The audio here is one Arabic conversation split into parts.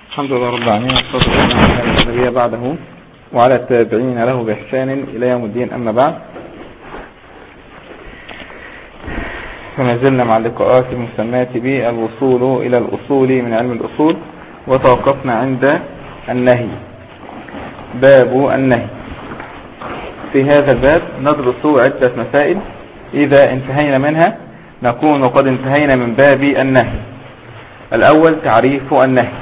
الحمد لله رب العالمين، والصلاة والسلام على النبي بعده وعلى التابعين له بإحسان إلى يوم الدين. أما بعد، فما زلنا مع اللقاءات المسماة بالوصول إلى الأصول من علم الأصول، وتوقفنا عند النهي. باب النهي. في هذا الباب ندرس عدة مسائل، إذا انتهينا منها نكون قد انتهينا من باب النهي. الأول تعريف النهي،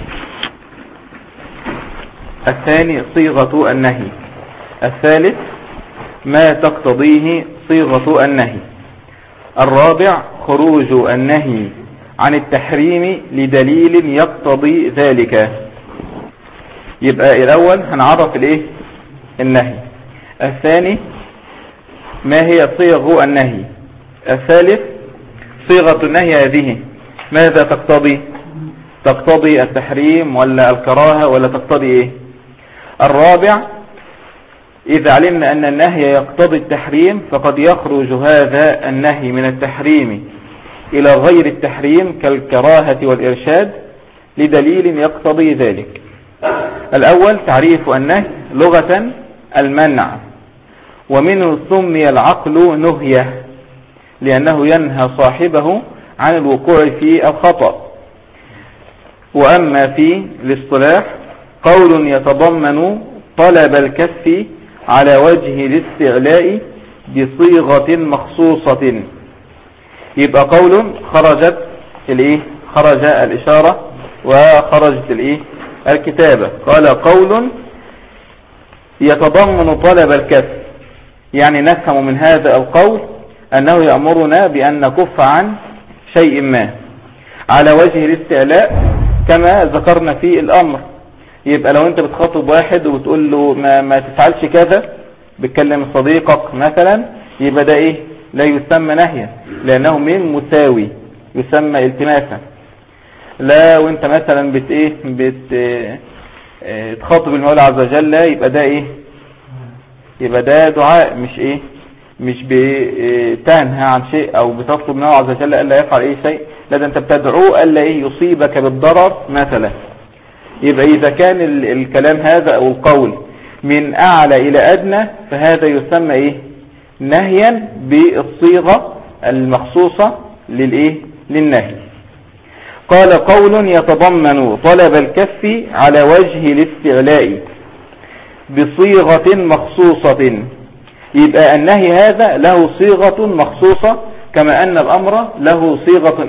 الثاني صيغة النهي، الثالث ما تقتضيه صيغة النهي، الرابع خروج النهي عن التحريم لدليل يقتضي ذلك. يبقى الأول هنعرف النهي، الثاني ما هي صيغ النهي، الثالث صيغة النهي هذه ماذا تقتضي؟ تقتضي التحريم ولا الكراهة ولا تقتضي الرابع إذا علمنا أن النهي يقتضي التحريم فقد يخرج هذا النهي من التحريم إلى غير التحريم كالكراهة والإرشاد لدليل يقتضي ذلك. الأول تعريف النهي لغة المنع، ومنه سمي العقل نهيه لأنه ينهى صاحبه عن الوقوع في الخطأ. وأما في الاصطلاح قول يتضمن طلب الكف على وجه الاستعلاء بصيغة مخصوصة. يبقى قول خرج الإشارة وخرجت الكتابة. قال قول يتضمن طلب الكف، يعني نفهم من هذا القول أنه يأمرنا بأن نكف عن شيء ما على وجه الاستعلاء كما ذكرنا في الأمر. يبقى لو انت بتخاطب واحد وتقول له ما تفعلش كذا، بتكلم صديقك مثلا، يبقى ده لا يسمى نهيا لأنه من مساوي، يسمى التماسا. لا وانت مثلا تخاطب المولى عز وجل، يبقى ده يبقى ده دعاء، مش بتنهى عن شيء او بتطلب منه عز وجل الا يفعل شيء، لا ده انت بتدعوه الا يصيبك بالضرر مثلا. يبقى اذا كان الكلام هذا او القول من اعلى الى ادنى فهذا يسمى نهيا بالصيغة المخصوصة للنهي. قال قول يتضمن طلب الكف على وجه الاستعلاء بصيغة مخصوصة. يبقى النهي هذا له صيغة مخصوصة كما أن الأمر له صيغة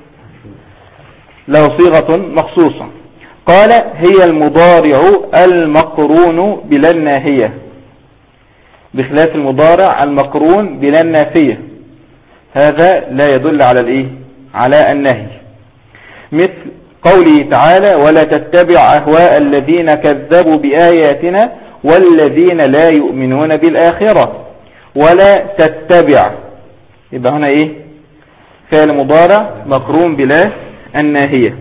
له صيغة مخصوصة. قال هي المضارع المقرون بلا الناهية، بخلاف المضارع المقرون بلا النافية، هذا لا يدل على على النهي. مثل قوله تعالى ولا تتبع أهواء الذين كذبوا بآياتنا والذين لا يؤمنون بالآخرة. ولا تتبع، يبقى هنا فعل مضارع مقرون بلا الناهية.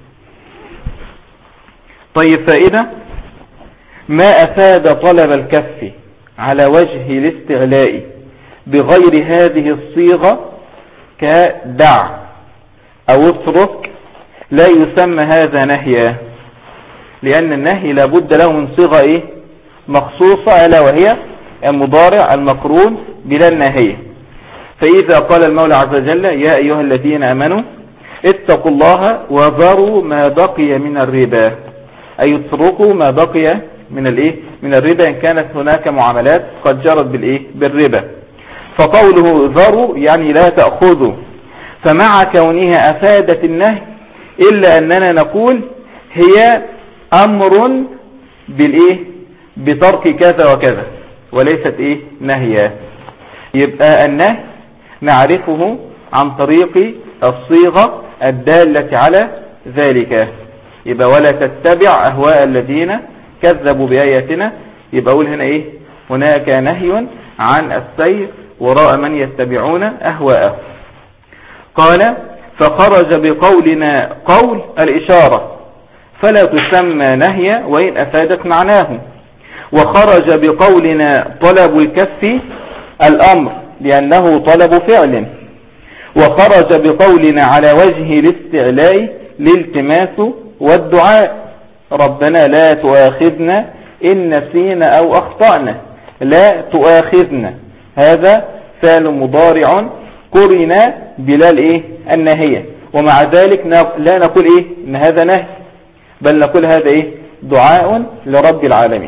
طيب فائدة، ما أفاد طلب الكف على وجه الاستعلاء بغير هذه الصيغة كدع أو اترك لا يسمى هذا نهيا، لأن النهي لابد له من صيغة مخصوصة، ألا وهي المضارع المقرون بلا الناهية. فإذا قال المولى عز وجل يا أيها الذين آمنوا اتقوا الله وذروا ما بقي من الربا، أي اتركوا ما بقي من الربا إن كانت هناك معاملات قد جرت بالربا. فقوله ذروا يعني لا تأخذوا، فمع كونها أفادت النهي إلا أننا نقول هي أمر بترك كذا وكذا وليست نهيا. يبقى النهي نعرفه عن طريق الصيغة الدالة على ذلك. يبقى ولا تتبع أهواء الذين كذبوا بآياتنا، يبقى أقول هنا هناك نهي عن السير وراء من يتبعون أهواءه. قال فخرج بقولنا قول الإشارة فلا تسمى نهيا وإن أفادت معناه، وخرج بقولنا طلب الكف الأمر لأنه طلب فعل، وخرج بقولنا على وجه الاستعلاء الالتماس والدعاء ربنا لا تؤاخذنا إن نسينا أو أخطأنا. لا تؤاخذنا هذا فعل مضارع قرن بلا النهية، ومع ذلك لا نقول إن هذا نهي، بل نقول هذا دعاء لرب العالمين.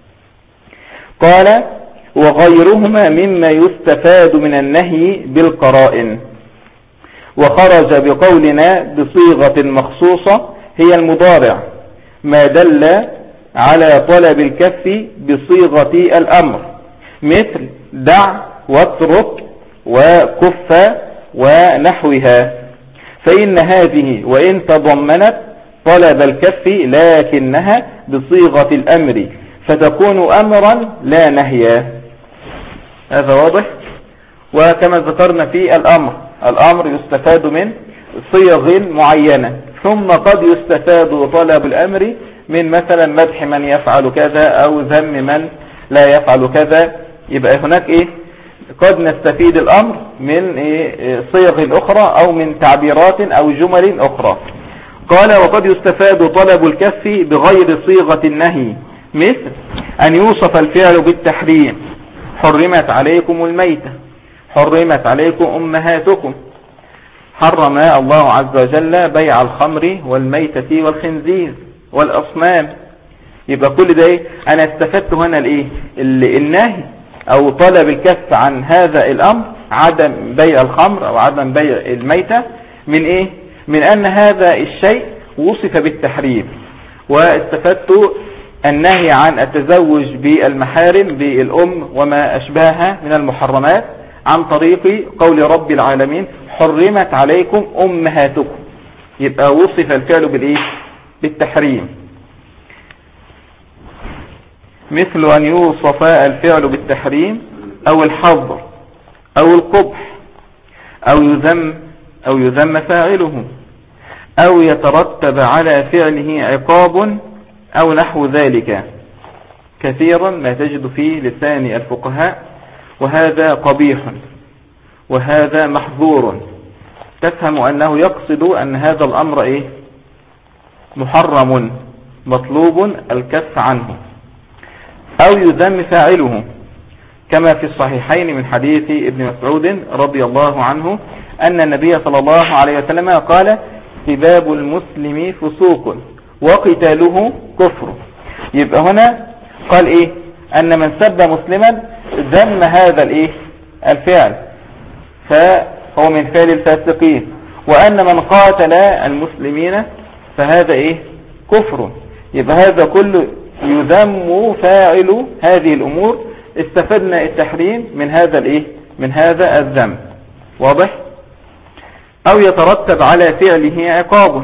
قال وغيرهما مما يستفاد من النهي بالقرائن. وخرج بقولنا بصيغة مخصوصة هي المضارع ما دل على طلب الكف بصيغة الأمر، مثل دع واترك وكف ونحوها، فإن هذه وإن تضمنت طلب الكف لكنها بصيغة الأمر فتكون أمرا لا نهيا. هذا واضح. وكما ذكرنا في الأمر يستفاد من صيغ معينة، ثم قد يستفاد طلب الأمر من مثلا مدح من يفعل كذا أو ذم من لا يفعل كذا. يبقى هناك قد نستفيد الأمر من صيغ أخرى أو من تعبيرات أو جمل أخرى. قال وقد يستفاد طلب الكف بغير صيغة النهي، مثل أن يوصف الفعل بالتحريم، حرمت عليكم الميتة، حرمت عليكم أمهاتكم، حرم الله عز وجل بيع الخمر والميتة والخنزير والأصنام. يبقى كل ده أنا استفدت هنا النهي أو طلب الكف عن هذا الأمر، عدم بيع الخمر أو عدم بيع الميتة، من من أن هذا الشيء وصف بالتحريم. واستفدت النهي عن التزوج بالمحارم بالأم وما أشبهها من المحرمات عن طريق قول رب العالمين حرمت عليكم أمهاتكم. يبقى وصف الفعل بالتحريم. مثل أن يوصف الفعل بالتحريم أو الحظر أو القبح أو يذم فاعله أو يترتب على فعله عقاب أو نحو ذلك. كثيرا ما تجد في لسان الفقهاء وهذا قبيح وهذا محظور، تفهم أنه يقصد أن هذا الأمر محرم مطلوب الكف عنه، أو يذم فاعله، كما في الصحيحين من حديث ابن مسعود رضي الله عنه أن النبي صلى الله عليه وسلم قال سباب المسلم فسوق وقتاله كفر. يبقى هنا قال أن من سب مسلما ذم هذا الفعل فهو من فعل الفاسقين، وأن من قاتل المسلمين فهذا كفر. يبقى هذا كله يذم فاعل هذه الأمور. استفدنا التحريم من هذا الذنب. واضح. أو يترتب على فعله عقاب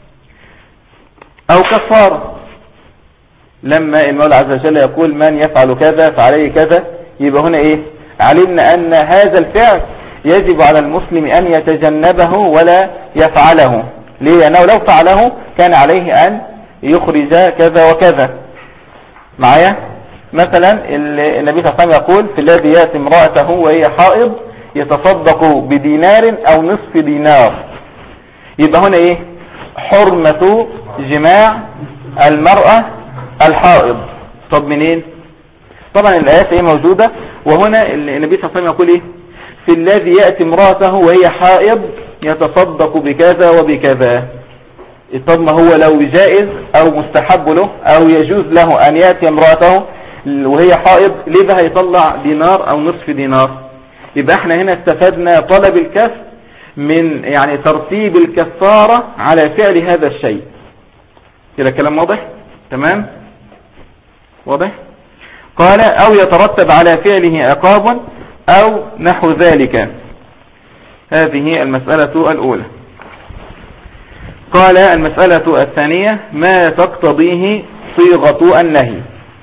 أو كفارة. لما المولى عز وجل يقول من يفعل كذا فعليه كذا، يبقى هنا علمنا أن هذا الفعل يجب على المسلم أن يتجنبه ولا يفعله. ليه؟ لأنه لو فعله كان عليه أن يخرج كذا وكذا. معايا؟ مثلا النبي صلى الله عليه وسلم يقول في الذي يأتي امرأته وهي حائض يتصدق بدينار أو نصف دينار. يبقى هنا حرمة جماع المرأة الحائض. طب منين؟ طبعا الآيات موجودة، وهنا النبي صلى الله عليه وسلم يقول في الذي يأتي امرأته وهي حائض يتصدق بكذا وبكذا. طب ما هو لو جائز أو مستحب له أو يجوز له أن يأتي امرأته وهي حائض، ليه بها يطلع دينار أو نصف دينار؟ يبقى احنا هنا استفدنا طلب الكف من ترتيب الكفارة على فعل هذا الشيء. كده كلام واضح؟ تمام؟ واضح؟ قال أو يترتب على فعله عقاب أو نحو ذلك. هذه المسألة الأولى. قال المسألة الثانية ما تقتضيه صيغة النهي.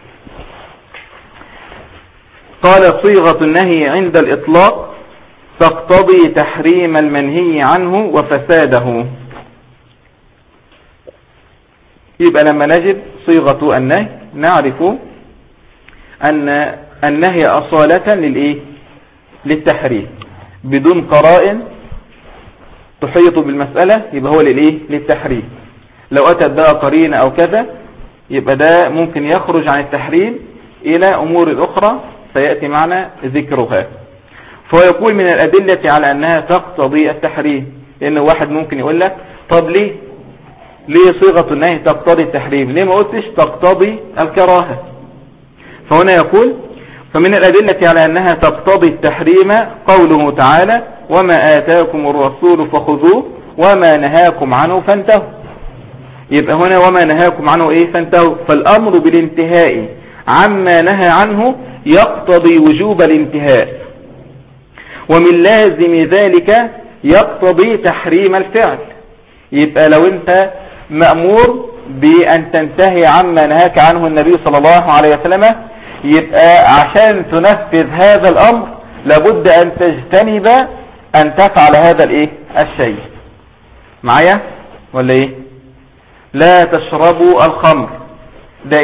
قال صيغة النهي عند الإطلاق تقتضي تحريم المنهي عنه وفساده. يبقى لما نجد صيغة النهي نعرف أن النهي أصالة للتحريم بدون قرائن تحيط بالمسألة، يبقى هو للتحريم. لو أتت بقى قرينة أو كذا يبقى ده ممكن يخرج عن التحريم إلى أمور أخرى سيأتي معنا ذكرها. فهو يقول من الأدلة على أنها تقتضي التحريم، لأن واحد ممكن يقول لك طب ليه صيغة النهي تقتضي التحريم؟ ليه ما قلتش تقتضي الكراهة؟ فهنا يقول فمن الأدلة على أنها تقتضي التحريم قوله تعالى وما آتاكم الرسول فخذوه وما نهاكم عنه فانتهوا. يبقى هنا وما نهاكم عنه فانتهوا، فالأمر بالانتهاء عما نهى عنه يقتضي وجوب الانتهاء، ومن لازم ذلك يقتضي تحريم الفعل. يبقى لو انت مأمور بأن تنتهي عما نهاك عنه النبي صلى الله عليه وسلم، يبقى عشان تنفذ هذا الأمر لابد أن تجتنب أن تفعل هذا الشيء. معايا ولا لا تشربوا الخمر، ده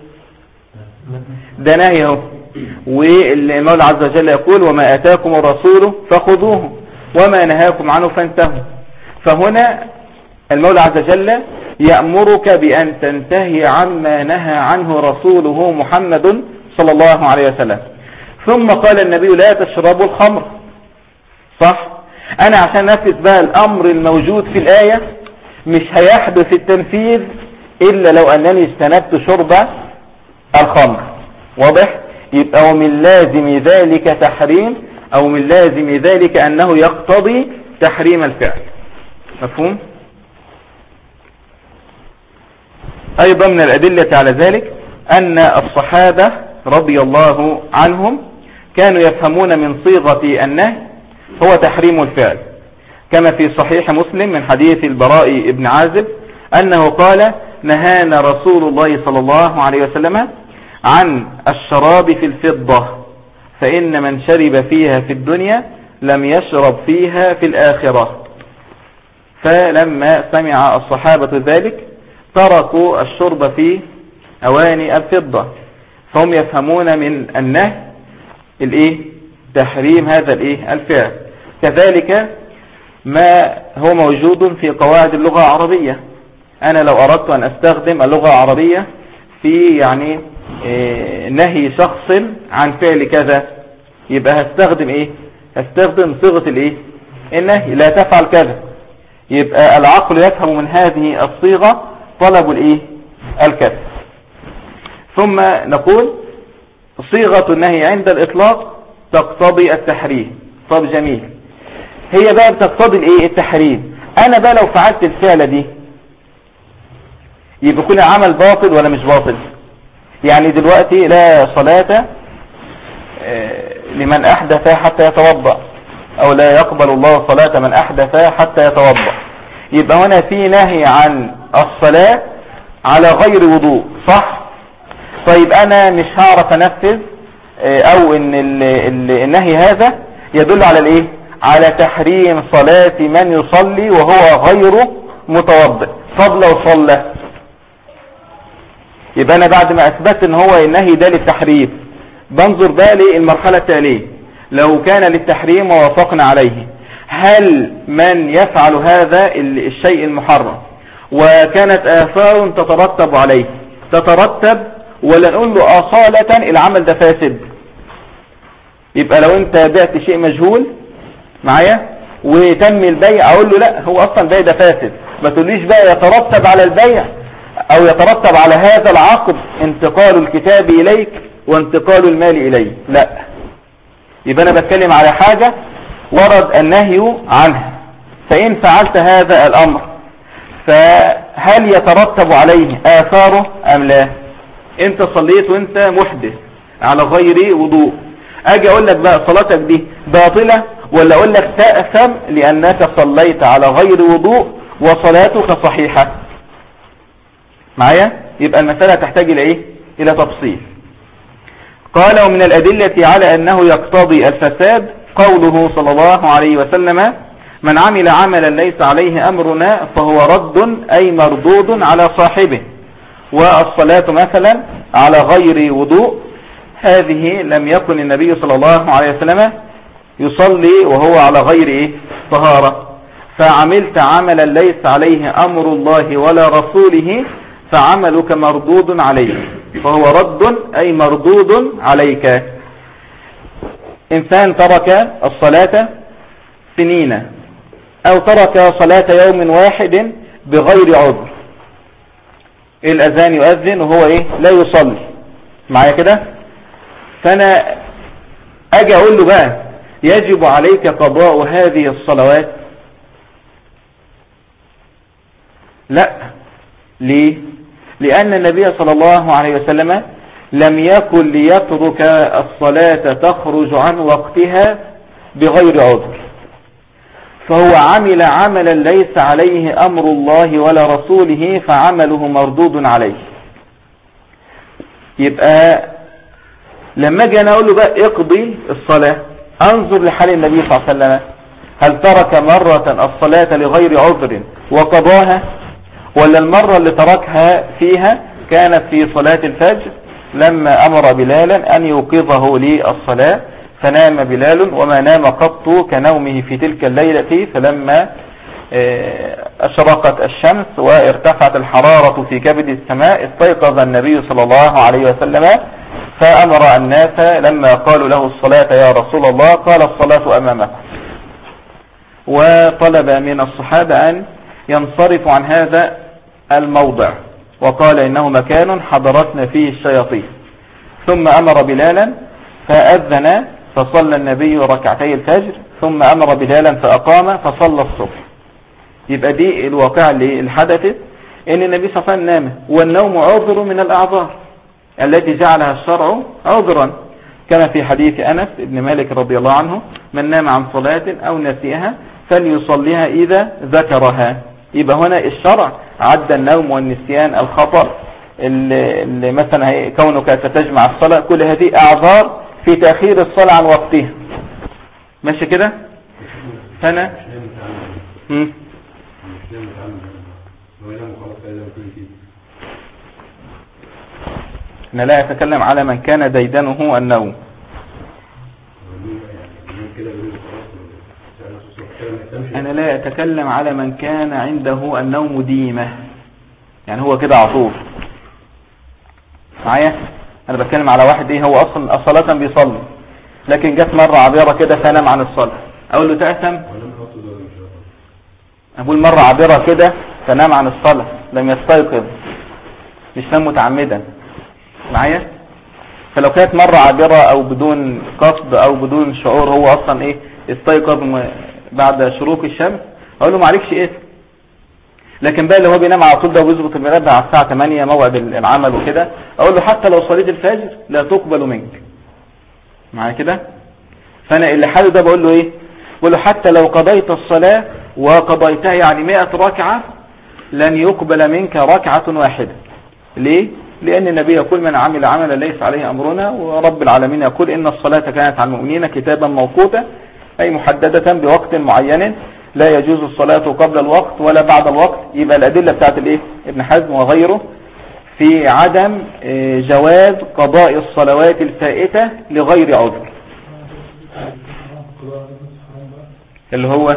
ده نهي اهو. والمولى عز وجل يقول وما آتاكم الرسول فخذوه وما نهاكم عنه فانتهوا. فهنا المولى عز وجل يأمرك بأن تنتهي عما نهى عنه رسوله محمد صلى الله عليه وسلم. ثم قال النبي لا تشربوا الخمر، صح؟ أنا عشان نفذ بقى الأمر الموجود في الآية مش هيحدث التنفيذ إلا لو أنني استندت شرب الخمر. واضح؟ يبقى ومن لازم ذلك تحريم، أو من لازم ذلك أنه يقتضي تحريم الفعل. مفهوم؟ أيضا من الأدلة على ذلك أن الصحابة رضي الله عنهم كانوا يفهمون من صيغة النهي هو تحريم الفعل، كما في صحيح مسلم من حديث البراء بن عازب أنه قال نهانا رسول الله صلى الله عليه وسلم عن الشراب في الفضة، فإن من شرب فيها في الدنيا لم يشرب فيها في الآخرة. فلما سمع الصحابة ذلك تركوا الشرب في أواني الفضة، فهم يفهمون من النهي تحريم هذا الفعل. كذلك ما هو موجود في قواعد اللغة العربية. أنا لو أردت أن أستخدم اللغة العربية في نهي شخص عن فعل كذا، يبقى هستخدم هستخدم صيغة النهي، لا تفعل كذا. يبقى العقل يفهم من هذه الصيغة طلب الكذب. ثم نقول صيغة النهي عند الإطلاق تقتضي التحريم. طب جميل، هي بقى بتقتضي التحريم. أنا بقى لو فعلت الفعلة دي يبقى كل عمل باطل ولا مش باطل؟ يعني دلوقتي لا صلاة لمن أحدث حتى يتوضأ، أو لا يقبل الله صلاة من أحدث حتى يتوضأ. يبقى هنا في نهي عن الصلاة على غير وضوء، صح؟ طيب أنا مش هعرف أنفذ، أو إن النهي هذا يدل على على تحريم صلاة من يصلي وهو غير متوضئ. طب لو صلى، يبقى أنا بعد ما أثبت إن هو النهي ده للتحريم بنظر بقى للمرحلة التالية. لو كان للتحريم ووافقنا عليه، هل من يفعل هذا الشيء المحرم وكانت آثار تترتب عليه تترتب، ولا نقول له أصالة العمل ده فاسد؟ يبقى لو انت بعت شيء مجهول معايا وتم البيع، اقول له لا، هو اصلا البيع ده فاسد. ما تقوليش بقى يترتب على البيع او يترتب على هذا العقد انتقال الكتاب اليك وانتقال المال اليه، لا. يبقى انا بتكلم على حاجة ورد النهي عنها، فإن فعلت هذا الأمر فهل يترتب عليه آثاره أم لا؟ انت صليت وانت محدث على غير وضوء، اجي اقول لك بقى صلاتك دي باطلة، ولا اقول لك تأثم لأنك صليت على غير وضوء وصلاتك صحيحة؟ معايا؟ يبقى المسألة تحتاج إلى تفصيل. قال ومن الأدلة على أنه يقتضي الفساد قوله صلى الله عليه وسلم من عمل عملا ليس عليه أمرنا فهو رد أي مردود على صاحبه. والصلاة مثلا على غير وضوء، هذه لم يكن النبي صلى الله عليه وسلم يصلي وهو على غير طهارة، فعملت عملا ليس عليه أمر الله ولا رسوله فعملك مردود عليك. فهو رد أي مردود عليك. إنسان ترك الصلاة سنين أو ترك صلاة يوم واحد بغير عذر، الأذان يؤذن وهو لا يصلي معايا كده، فأنا أجي أقول له بقى يجب عليك قضاء هذه الصلوات؟ لا. ليه؟ لأن النبي صلى الله عليه وسلم لم يكن ليترك الصلاة تخرج عن وقتها بغير عذر، فهو عمل عملا ليس عليه أمر الله ولا رسوله فعمله مردود عليه. يبقى لما اجي انا اقول له بقى اقضي الصلاة، انظر لحال النبي صلى الله عليه وسلم، هل ترك مرة الصلاة لغير عذر وقضاها، ولا المرة اللي تركها فيها كانت في صلاة الفجر لما امر بلالا ان يوقظه للصلاة، فنام بلال وما نام قط كنومه في تلك الليلة، فلما أشرقت الشمس وارتفعت الحرارة في كبد السماء استيقظ النبي صلى الله عليه وسلم فأمر الناس لما قالوا له الصلاة يا رسول الله قال الصلاة أمامكم، وطلب من الصحابة أن ينصرفوا عن هذا الموضع وقال إنه مكان حضرتنا فيه الشياطين، ثم أمر بلالا فأذن فصلى النبي ركعتي الفجر، ثم أمر بلالا فأقام فصلى الصبح. يبقى دي الواقع اللي حدثت، ان النبي صلى الله عليه وسلم نام، والنوم عذر من الأعذار التي جعلها الشرع عذرا، كما في حديث أنس بن مالك رضي الله عنه من نام عن صلاة أو نسيها فليصليها إذا ذكرها. يبقى هنا الشرع عد النوم والنسيان الخطأ اللي مثلا كونك ستجمع الصلاة، كل هذه أعذار في تأخير الصلاة عن وقتها، ماشي كده. فأنا أنا لا أتكلم على من كان ديدنه النوم، أنا لا أتكلم على من كان عنده النوم ديمة، يعني هو كده عطوف معايا. أنا بتكلم على واحد هو أصلا أصلاة بيصلي لكن جت مرة عبيرة كده فنام عن الصلاة، أقول له تأثم؟ أقول مرة عبيرة كده فنام عن الصلاة لم يستيقظ، مش نام متعمدا معايا. فلو كانت مرة عابرة او بدون قصد او بدون شعور، هو اصلا استيقظ بعد شروق الشمس، اقول له معلكش لكن بقى اللي هو بينام على طول ده ويظبط المنبه على الساعة 8 موعد العمل وكده، اقول له حتى لو صليت الفجر لا تقبل منك معايا كده. فانا اللي حاله ده بقول له بقول له حتى لو قضيت الصلاة وقضيتها يعني 100 ركعة لن يقبل منك ركعة واحدة. ليه؟ لأن النبي يقول من عمل عملا ليس عليه أمرنا، ورب العالمين يقول إن الصلاة كانت على المؤمنين كتابا موقوتا، أي محددة بوقت معين لا يجوز الصلاة قبل الوقت ولا بعد الوقت. يبقى الأدلة بتاعت ابن حزم وغيره في عدم جواز قضاء الصلوات الفائتة لغير عذر، اللي هو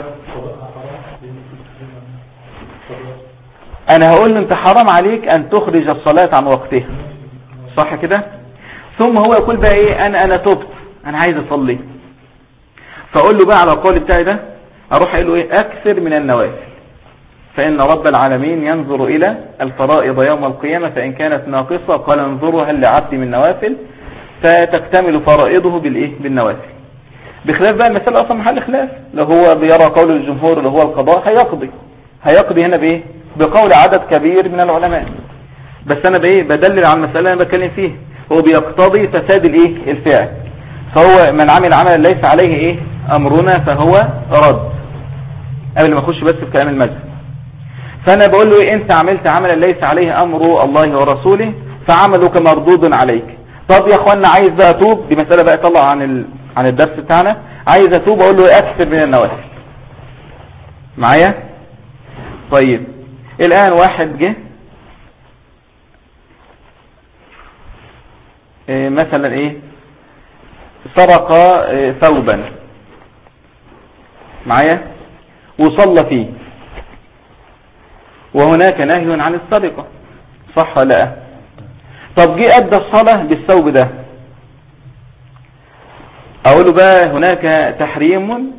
انا هقول له انت حرام عليك ان تخرج الصلاة عن وقتها، صح كده؟ ثم هو يقول بقى انا تبت، انا عايز اصلي، فاقول له بقى على القول بتاعي ده اروح اقول له اكثر من النوافل، فان رب العالمين ينظر الى الفرائض يوم القيامة فان كانت ناقصة قال انظروا هل لعبدي من نوافل، فتكتمل فرائضه بالنوافل. بخلاف بقى المسألة اصلا محل خلاف، لو هو بيرى قول الجمهور اللي هو القضاء هيقضي هنا بقول عدد كبير من العلماء، بس انا بدلل على المسألة اللي انا بتكلم فيه، هو بيقتضي فساد الفعل، فهو من عمل عملا ليس عليه امرنا فهو رد، قبل ما اخش بس في كلام المذهب. فانا بقول له انت عملت عملا ليس عليه امر الله ورسوله فعملك مردود عليك. طب يا اخوانا عايز بقى اتوب، دي مسألة بقى طلع عن الدرس بتاعنا، عايز اتوب اقول له اكثر من النوافل معايا. طيب الآن واحد جه مثلا سرق ثوبا معايا وصلى فيه، وهناك نهي عن السرقة، صح ولا لا؟ طب جه ادى الصلاة بالثوب ده، اقول له بقى هناك تحريم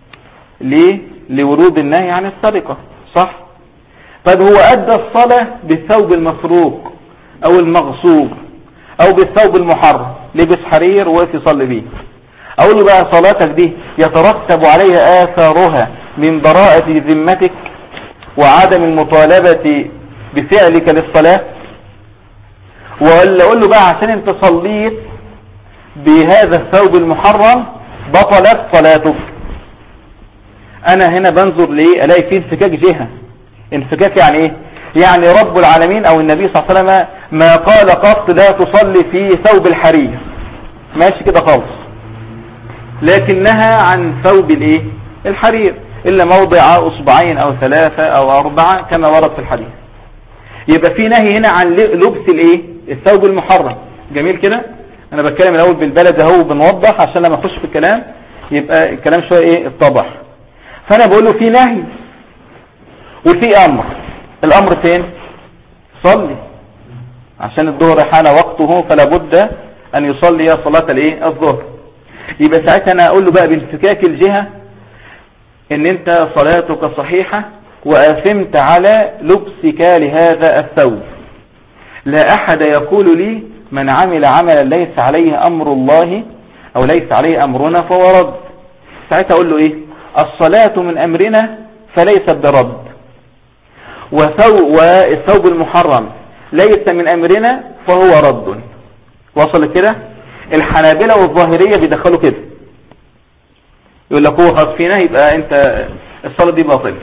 لورود النهي عن السرقة، صح؟ طب هو ادى الصلاة بالثوب المسروق او المغصوب او بالثوب المحرم، لبس حرير وقف يصلي بيه، اقول له بقى صلاتك دي يترتب عليها آثارها من براءة ذمتك وعدم المطالبة بفعلك للصلاة؟ ولا اقول له بقى عشان انت صليت بهذا الثوب المحرم بطلت صلاتك؟ انا هنا بنظر ليه؟ الاقي فيه انفكاك جهة. انفكاك يعني ايه؟ يعني رب العالمين او النبي صلى الله عليه وسلم ما قال قط لا تصلي في ثوب الحرير، ماشي كده خالص، لكن نهى عن ثوب الايه؟ الحرير، الا موضع اصبعين او 3 أو 4 كما ورد في الحديث. يبقى في نهي هنا عن لبس الايه؟ الثوب المحرم. جميل كده. انا بتكلم الاول بالبلد اهو، بنوضح عشان لما اخش في الكلام يبقى الكلام شويه ايه؟ اتضح. فانا بقول له في نهي وفي امر. الامر فين؟ صلي، عشان الظهر حان وقته فلا بد ان يصلي صلاه الايه؟ الظهر. يبقى ساعتها انا اقول له بقى بانفكاك الجهه ان انت صلاتك صحيحه واثمت على لبسك لهذا الثوب. لا احد يقول لي من عمل عملا ليس عليه امر الله او ليس عليه امرنا فهو رد. ساعتها اقول له ايه؟ الصلاة من امرنا فليست برد، والثوب المحرم ليس من امرنا فهو رد. وصل كده؟ الحنابلة والظاهرية بيدخلوا كده، يقول لك هو خاص فينا يبقى انت الصلاة دي باطلة.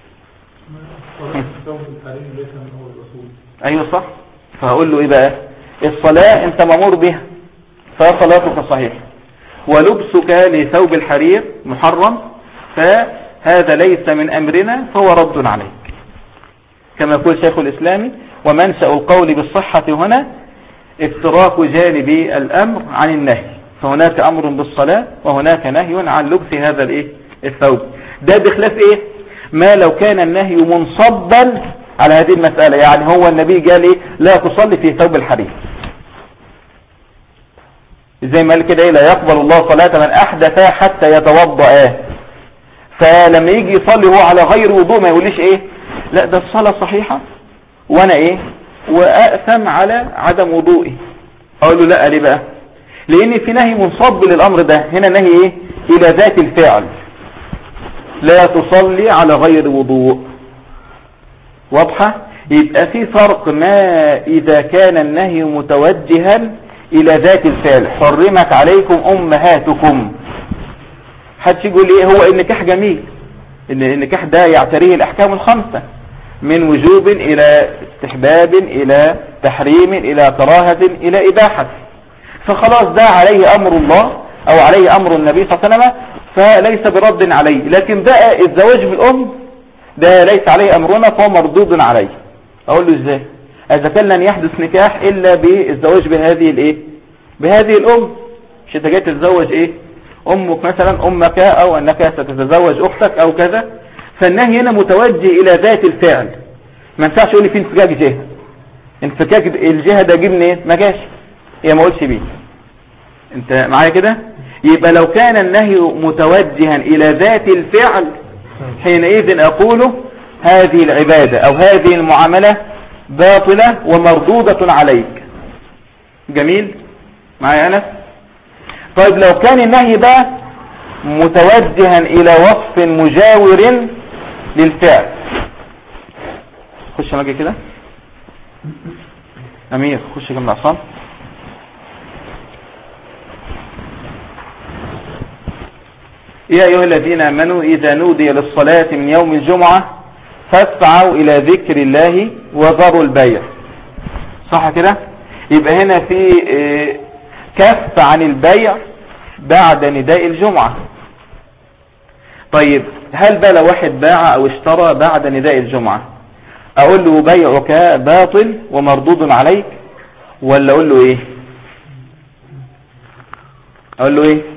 ايوه صح. فهقول له ايه بقى؟ الصلاة انت مأمور بها فصلاتك صحيحة، ولبسك لثوب الحرير محرم فهذا ليس من امرنا فهو رد عليك. كما يقول شيخ الاسلام: ومنشأ القول بالصحة هنا افتراق جانب الامر عن النهي، فهناك امر بالصلاة وهناك نهي عن لبس هذا الايه؟ الثوب. ده بخلاف ايه؟ ما لو كان النهي منصبا على هذه المسألة، يعني هو النبي قال ايه؟ لا تصلي في ثوب الحرير، زي ما قال كده ايه؟ لا يقبل الله صلاة من احدث حتى يتوضأ. فلما يجي يصلي هو على غير وضوء ما يقوليش ايه؟ لا ده الصلاة صحيحة وانا ايه؟ واأثم على عدم وضوئي. اقول له لا، ليه بقى؟ لان في نهي منصب للامر ده. هنا نهي ايه؟ الى ذات الفعل، لا تصلي على غير وضوء. واضحة؟ يبقى في فرق ما اذا كان النهي متوجها الى ذات الفعل. حرمت عليكم امهاتكم، حدش يقول ايه؟ هو النكاح جميل، ان النكاح ده يعتريه الاحكام الخمسة من وجوب الى استحباب الى تحريم الى كراهة الى اباحة، فخلاص ده عليه امر الله او عليه امر النبي صلى الله عليه وسلم فليس برد عليه. لكن بقى الزواج بالام ده ليس عليه امرنا فهو مردود عليه. اقول له ازاي؟ اذا كان لن يحدث نكاح الا بالزواج بهذه الايه؟ بهذه الام. مش انت جاي تتزوج ايه؟ امك مثلا، امك، او انك ستتزوج اختك او كذا. فالنهي هنا متوجه الى ذات الفعل. ما ينفعش يقول لي في انفكاك جهه. انفكاك الجهه ده جه منين؟ ما جاش، هي ما قلتش بيه. انت معايا كده؟ يبقى لو كان النهي متوجها الى ذات الفعل حينئذ اقول هذه العبادة او هذه المعاملة باطلة ومردودة عليك. جميل معايا أنس؟ طيب لو كان النهي بقى متوجها الى وصف مجاور للفعل. خش معايا كده امير، خش جنب عصام. يا أيها الذين آمنوا إذا نودي للصلاة من يوم الجمعة فاسعوا إلى ذكر الله وذروا البيع. صح كده؟ يبقى هنا في كف عن البيع بعد نداء الجمعة. طيب هل بقى لو واحد باع أو اشترى بعد نداء الجمعة أقول له بيعك باطل ومردود عليك، ولا أقول له إيه؟ أقول له إيه؟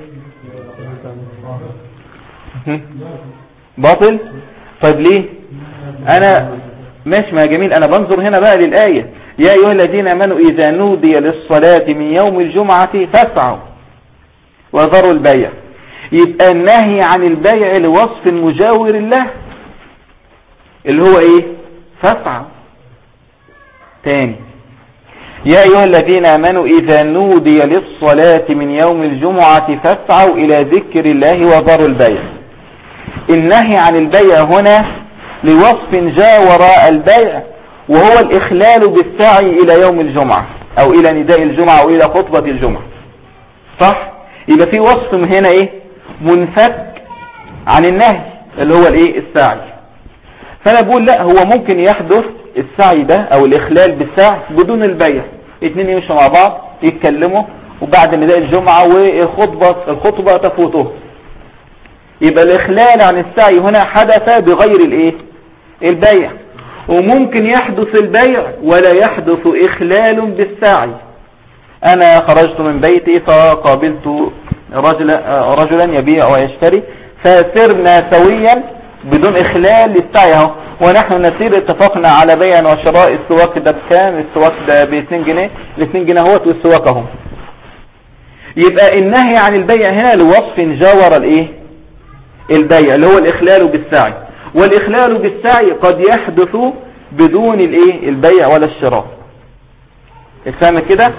باطل. طيب ليه؟ انا ماشي، ما جميل، انا بنظر هنا بقى للآية. يا أيها الذين آمنوا إذا نودي للصلاة من يوم الجمعة فاسعوا وذروا البيع. يبقى النهي عن البيع لوصف مجاور له اللي هو ايه؟ فاسعوا. تاني، يا أيها الذين آمنوا إذا نودي للصلاة من يوم الجمعة فاسعوا إلى ذكر الله وذروا البيع. النهي عن البيع هنا لوصف جاور البيع، وهو الإخلال بالسعي إلى يوم الجمعة أو إلى نداء الجمعة أو إلى خطبة الجمعة. صح؟ يبقى في وصف هنا إيه؟ منفك عن النهي اللي هو الإيه؟ السعي. فأنا بقول لا، هو ممكن يحدث السعي ده أو الإخلال بالسعي بدون البيع. اتنين يمشوا مع بعض يتكلموا وبعد نداء الجمعة والخطبة تفوته، يبقى الإخلال عن السعي هنا حدث بغير الإيه؟ البيع. وممكن يحدث البيع ولا يحدث إخلال بالسعي. أنا خرجت من بيتي فقابلت رجلا يبيع ويشتري، فسرنا سويا بدون إخلال للسعي اهو، ونحن نسير اتفقنا على بيع وشراء. السواك ده بكام؟ السواك ده ب2 جنيه، ال2 جنيه اهوت والسواك اهو. يبقى النهي عن البيع هنا لوصف جاور الايه؟ البيع اللي هو الإخلال بالسعي. والإخلال بالسعي قد يحدث بدون الايه؟ البيع ولا الشراء. افهم كده؟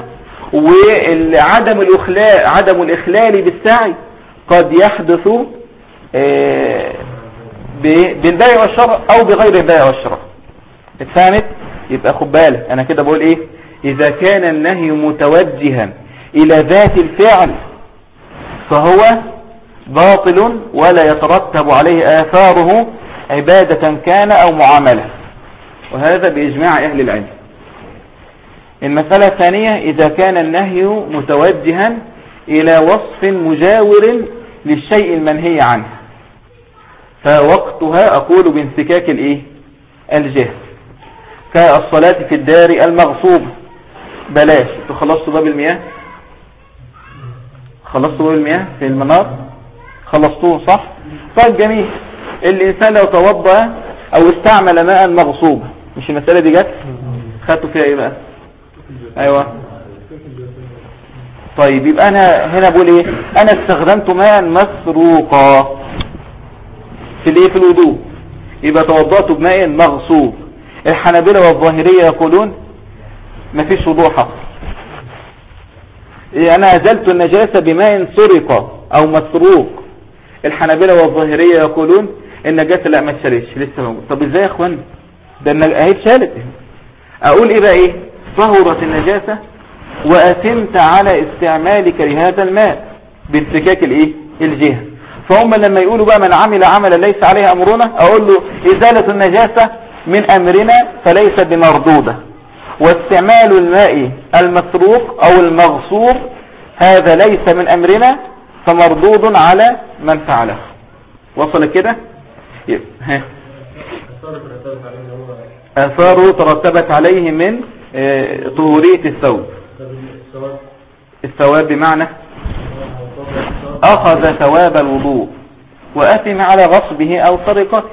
وعدم الإخلال بالسعي قد يحدث بالبيع والشراء او بغير البيع والشراء. اتفهمت؟ يبقى خد بالك انا كده بقول ايه؟ اذا كان النهي متوجها الى ذات الفعل فهو باطل ولا يترتب عليه آثاره عبادة كان او معاملة، وهذا بإجماع اهل العلم. المسألة الثانية، اذا كان النهي متوجها الى وصف مجاور للشيء المنهي عنه فوقتها أقول بانسكاك الايه؟ الجهل، كالصلاة في الدار المغصوبة. بلاش، خلصتوا باب المياه؟ خلصتوا باب المياه في المنار؟ خلصتوه صح؟ طيب جميل. الإنسان لو توضأ أو استعمل ماء مغصوبة، مش المسألة دي جت؟ خدتوا فيها ايه بقى؟ ايوه. طيب يبقى أنا هنا بقول ايه؟ أنا استخدمت ماء مسروقا في الايه؟ في الوضوء. يبقى توضأت بماء مغصوب. الحنابلة والظاهرية يقولون مفيش وضوء حصل. انا ازلت النجاسة بماء سرق او مسروق. الحنابلة والظاهرية يقولون النجاسة لا ما اتشالتش لسه موجود. طب ازاي يا اخوان؟ ده اهي اتشالت. اقول ايه بقى؟ ايه؟ طهرت النجاسة واثمت على استعمالك لهذا الماء بانسكاك الايه؟ الجهة. فهم لما يقولوا بقى من عمل عملا ليس عليه امرنا، اقول له ازالة النجاسة من امرنا فليس بمردودة، واستعمال الماء المسروق او المغصوب هذا ليس من امرنا فمردود على من فعله. وصل كده؟ اثاره ترتبت عليه من طهورية الثوب. الثواب بمعنى أخذ ثواب الوضوء وأثم على غصبه أو سرقته،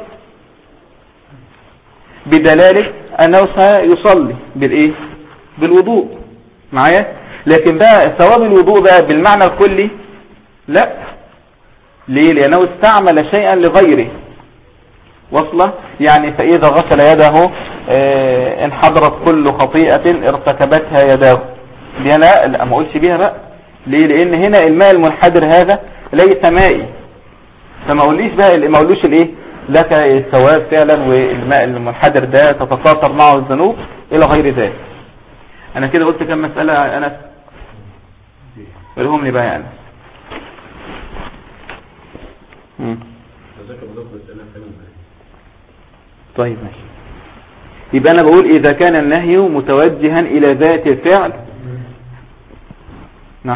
بدلالة أنه سيصلي بالإيه؟ بالوضوء معايا. لكن بقى ثواب الوضوء بقى بالمعنى الكلي لا. ليه؟ لأنه استعمل شيئا لغيره. وصله يعني فإذا غسل يده انحضرت كل خطيئة ارتكبتها يداه. دي لا ما اقولش بيها بقى. ليه؟ لان هنا الماء المنحدر هذا ليس مائي، فما اقوليش بقى ما اقولوش الايه لك الثواب فعلا والماء المنحدر ده تتكاثر معه الذنوب الى غير ذلك. انا كده قلت كم مسألة يا انس؟ قولهم لي بقى يا انس. طيب ماشي. يبقى انا بقول اذا كان النهي متوجها الى ذات الفعل. نعم.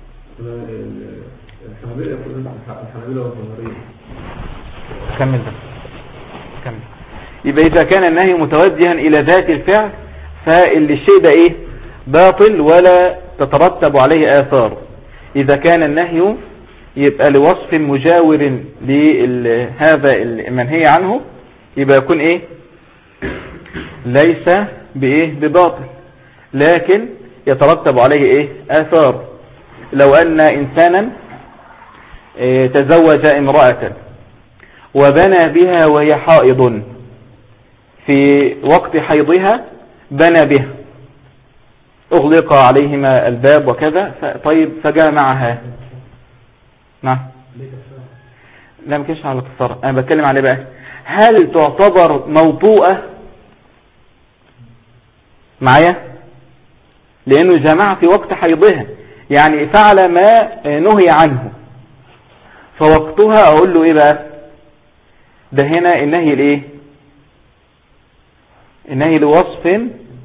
كمل ده كمل. يبقى اذا كان النهي متوجها الى ذات الفعل فالشيء ده ايه؟ باطل ولا تترتب عليه آثار. اذا كان النهي يبقى لوصف مجاور لهذا المنهي عنه يبقى يكون ايه؟ ليس بايه؟ بباطل. لكن يترتب عليه ايه آثار. لو ان انسانا تزوج امرأة وبنى بها وهي حائض، في وقت حيضها بنى بها، اغلق عليهما الباب وكذا، طيب فجامعها. نعم، لا مكنش على الكفارة، انا بتكلم عليه بقى، هل تعتبر موطوءة معايا؟ لانه جمع في وقت حيضها، يعني فعل ما نهي عنه، فوقتها اقول له ايه بقى؟ ده هنا النهي الايه؟ النهي لوصف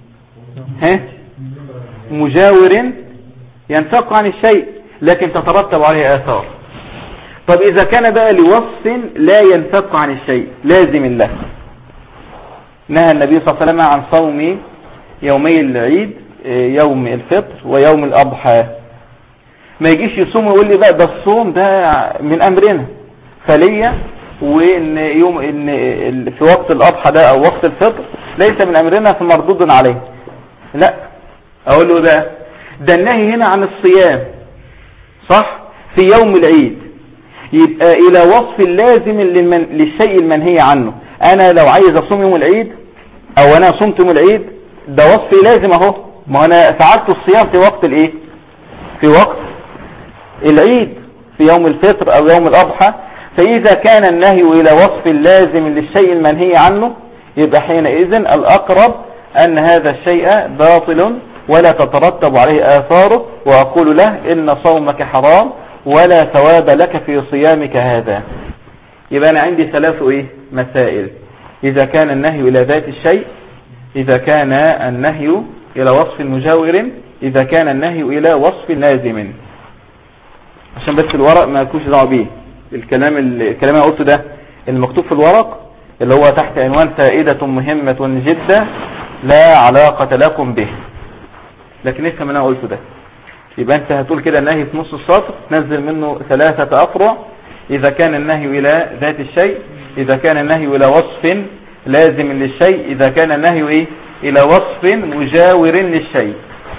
مجاور ينفق عن الشيء لكن تترتب عليه آثار. طب إذا كان بقى لوصف لا ينفق عن الشيء لازم له، نهى النبي صلى الله عليه وسلم عن صوم يومي العيد، يوم الفطر ويوم الأضحى. ما يجيش يصوم ويقول لي بقى ده الصوم ده من أمرنا فليا، وإن يوم إن في وقت الأضحى ده أو وقت الفطر ليس من أمرنا فمردود عليه. لا، أقول له بقى ده النهي هنا عن الصيام صح في يوم العيد، يبقى إلى وصف لازم للشيء المنهي عنه. أنا لو عايز أصوم يوم العيد أو أنا صمت يوم العيد ده وصفي لازم أهو، ما أنا فعلت الصيام في وقت الإيه؟ في وقت العيد في يوم الفطر أو يوم الأضحى. فإذا كان النهي إلى وصف لازم للشيء المنهي عنه يبقى حينئذ الأقرب أن هذا الشيء باطل ولا تترتب عليه آثاره، وأقول له إن صومك حرام ولا ثواب لك في صيامك هذا. يبقى أنا عندي ثلاث مسائل: إذا كان النهي إلى ذات الشيء، إذا كان النهي إلى وصف مجاور، إذا كان النهي إلى وصف لازم. عشان بس الورق ما يكونش دعوه بيه، الكلام اللي أنا قلته ده المكتوب في الورق اللي هو تحت عنوان فائدة مهمة جدا لا علاقة لكم به، لكن افهم اللي أنا قلته ده. يبقى أنت هتقول كده النهي في نص السطر تنزل منه 3 أفرع: إذا كان النهي إلى ذات الشيء، إذا كان النهي إلى وصف لازم للشيء، إذا كان النهي إلى وصف مجاور للشيء.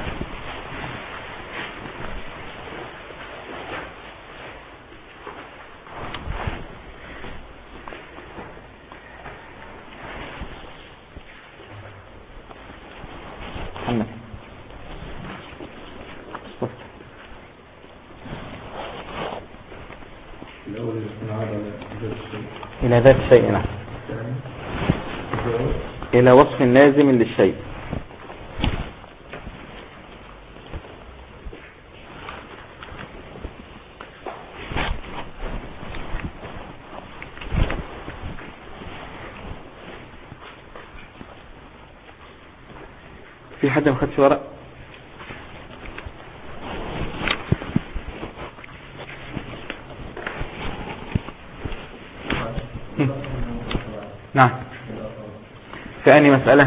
إلى ذات الشيء، نعم، إلى وصف لازم للشيء. في حد ما خدش ورق؟ نعم. في أي مسألة؟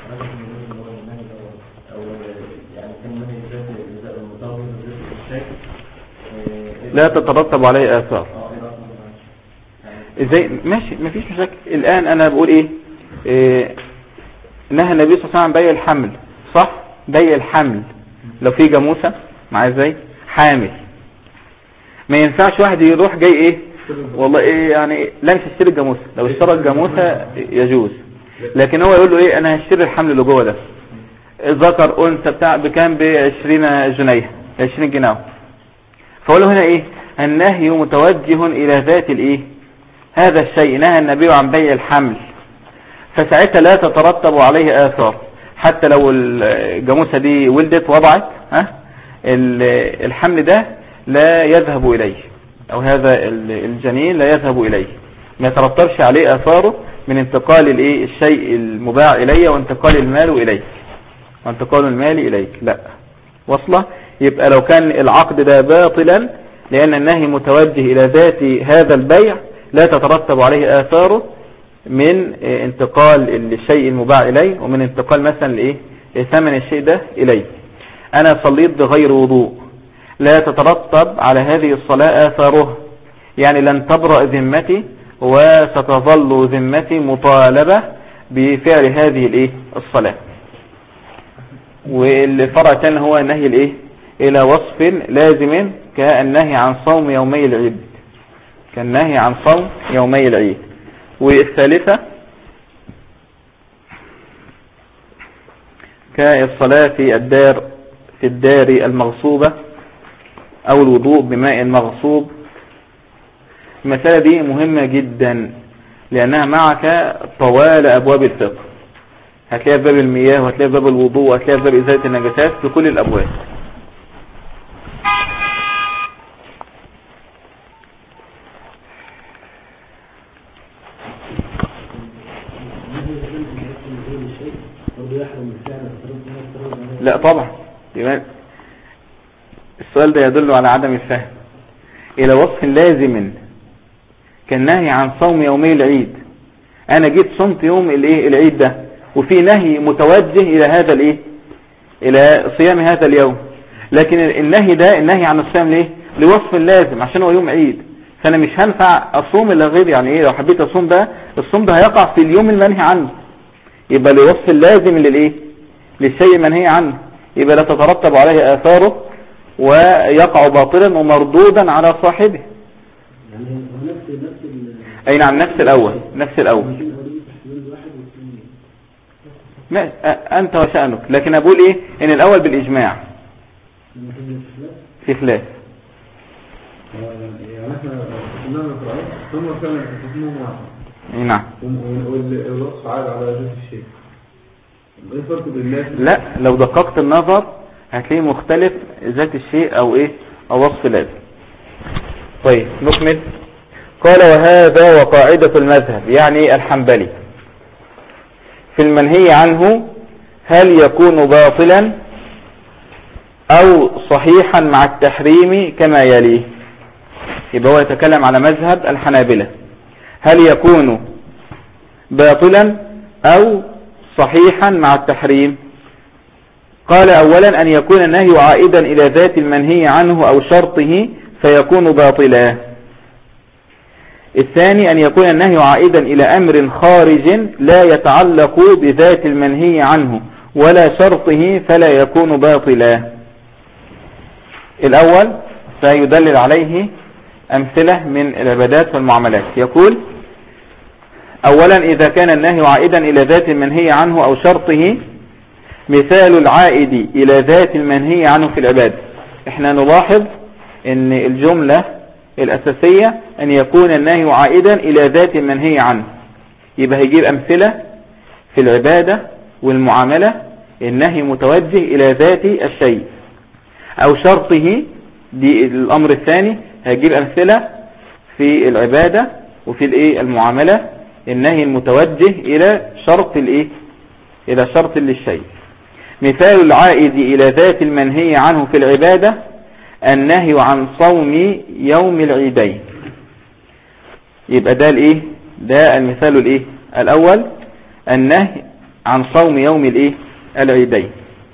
لا تترتب عليه آثار. ازاي؟ ماشي، مفيش مشاكل. الآن أنا بقول إيه؟ نهى النبي صلى الله عليه وسلم بيع الحمل، صح؟ بيع الحمل لو في جاموسة معاه زي حامل، ما ينفعش واحد يروح جاي إيه؟ والله إيه يعني لا مش هشتري الجاموسة، لو اشترى الجاموسة يجوز، لكن هو يقول له إيه؟ أنا هشتري الحمل اللي جوه ده، ذكر أنثى بتاع بكام؟ ب20 جنيه، 20 جنيه. فقول له هنا إيه؟ النهي متوجه إلى ذات الإيه؟ هذا الشيء. نهى النبي عن بيع الحمل، فساعتها لا تترتب عليه آثار، حتى لو الجاموسة دي ولدت وضعت الحمل ده لا يذهب إليه، أو هذا الجنين لا يذهب إليه، ما يترتبش عليه آثاره من انتقال الشيء المباع إليه وانتقال المال إليك، وانتقال المال إليك. لا وصله. يبقى لو كان العقد ده باطلا لأن النهي متوجه إلى ذات هذا البيع لا تترتب عليه آثاره من انتقال الشيء المباع إليه ومن انتقال مثلا ثمن الشيء ده إليه. أنا صليت بغير وضوء، لا تترتب على هذه الصلاة آثاره، يعني لن تبرأ ذمتي وستظل ذمتي مطالبة بفعل هذه الصلاة. والفرع الثاني هو النهي الايه الى وصف لازم كالنهي عن صوم يومي العيد، كالنهي عن صوم يومي العيد. والثالثة كالصلاة في الدار المغصوبة او الوضوء بماء مغصوب. المسألة دي مهمة جدا لانها معك طوال ابواب الفقه، هتلاقيها في باب المياه وهتلاقيها في باب الوضوء وهتلاقيها في باب ازالة النجاسات، في كل الابواب. لا طبعا، السؤال ده يدل على عدم الفهم. الى وصف لازم كالنهي عن صوم يومي العيد، انا جيت صمت يوم العيد ده وفي نهي متوجه الى هذا الى صيام هذا اليوم، لكن النهي ده النهي عن الصيام ليه؟ لوصف لازم عشان هو يوم عيد، فانا مش هنفع اصوم الا غير يعني ايه. لو حبيت اصوم ده الصوم ده هيقع في اليوم المنهي عنه، يبقى لوصف لازم للشيء المنهي عنه، يبقى لا تترتب عليه آثاره ويقع باطلا ومردودا على صاحبه. اي نعم، نفس الاول انت وشأنك، لكن اقول ايه ان الاول بالاجماع في خلاف. يعني احنا كنا نقرأ ثم كان حكمهم واحد. نعم. والوصف عاد على ذات الشيء. ايه فرق بالناس؟ لا، لو دققت النظر هتلاقيه مختلف ذات الشيء او ايه او وصف لازم. طيب نكمل. قال وهذا وقاعدة المذهب يعني الحنبلي في المنهي عنه هل يكون باطلا او صحيحا مع التحريم كما يليه. يبقى هو يتكلم على مذهب الحنابلة، هل يكون باطلا او صحيحا مع التحريم. قال اولا ان يكون النهي عائدا الى ذات المنهي عنه او شرطه فيكون باطلا. الثاني ان يكون النهي عائدا الى امر خارج لا يتعلق بذات المنهي عنه ولا شرطه فلا يكون باطلا. الاول سيدلل عليه امثلة من العبادات والمعاملات. يقول اولا اذا كان النهي عائدا الى ذات المنهي عنه او شرطه، مثال العائد الى ذات المنهي عنه في العبادة. احنا نلاحظ ان الجملة الاساسية ان يكون النهي عائدا الى ذات المنهي عنه، يبقى هيجيب امثلة في العبادة والمعاملة النهي متوجه الى ذات الشيء، او شرطه دي الامر الثاني هيجيب امثلة في العبادة وفي المعاملة النهي المتوجه الى شرط الى شرط للشيء. مثال العائد الى ذات المنهي عنه في العبادة النهي عن صوم يوم العيدين. يبقى ده ده المثال الاول النهي عن صوم يوم العيدين.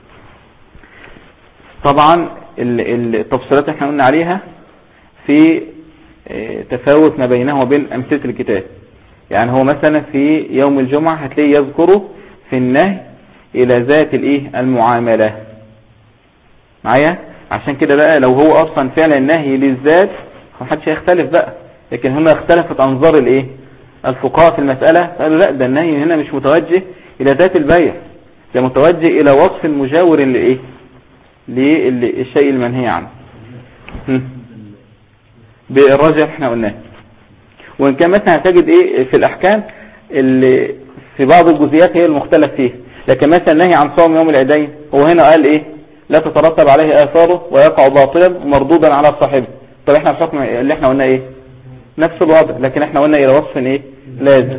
طبعا التفصيلات احنا قلنا عليها في تفاوت ما بينه وبين امثلة الكتاب. يعني هو مثلا في يوم الجمعة هتلاقيه يذكره في النهي الى ذات المعاملة معايا. عشان كده بقى لو هو اصلا فعلا النهي للذات محدش هيختلف بقى، لكن هنا اختلفت انظار الفقهاء في المسألة، قالوا لا ده النهي هنا مش متوجه الى ذات البيع، ده متوجه الى وصف مجاور للشيء المنهي عنه. بالرجل احنا قلناه. وان كان مثلا هتجد في الاحكام اللي في بعض الجزئيات هي المختلف فيه، لكن مثلا النهي عن صوم يوم العيدين هو هنا قال لا تترتب عليه آثاره ويقع باطلا ومردودا على صاحبه. طب احنا الحكم اللي احنا قلنا نفس الوضع، لكن احنا قلنا الى وصف لازم.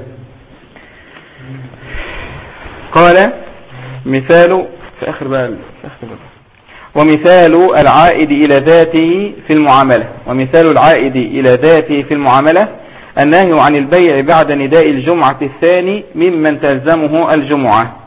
قال مثال في اخر بقى ومثال العائد الى ذاته في المعاملة، ومثال العائد الى ذاته في المعاملة النهي عن البيع بعد نداء الجمعة الثاني ممن تلزمه الجمعة.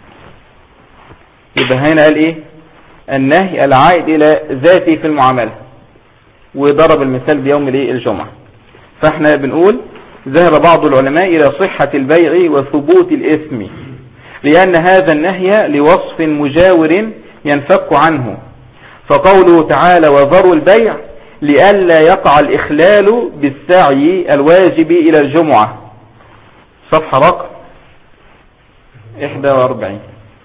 يبقى هنا قال النهي العائد الى ذاته في المعاملة، وضرب المثال بيوم الجمعة. فاحنا بنقول ذهب بعض العلماء الى صحة البيع وثبوت الاثم، لان هذا النهي لوصف مجاور ينفك عنه. فقوله تعالى وذروا البيع لئلا يقع الإخلال بالسعي الواجب إلى الجمعة. صفحة رقم 41.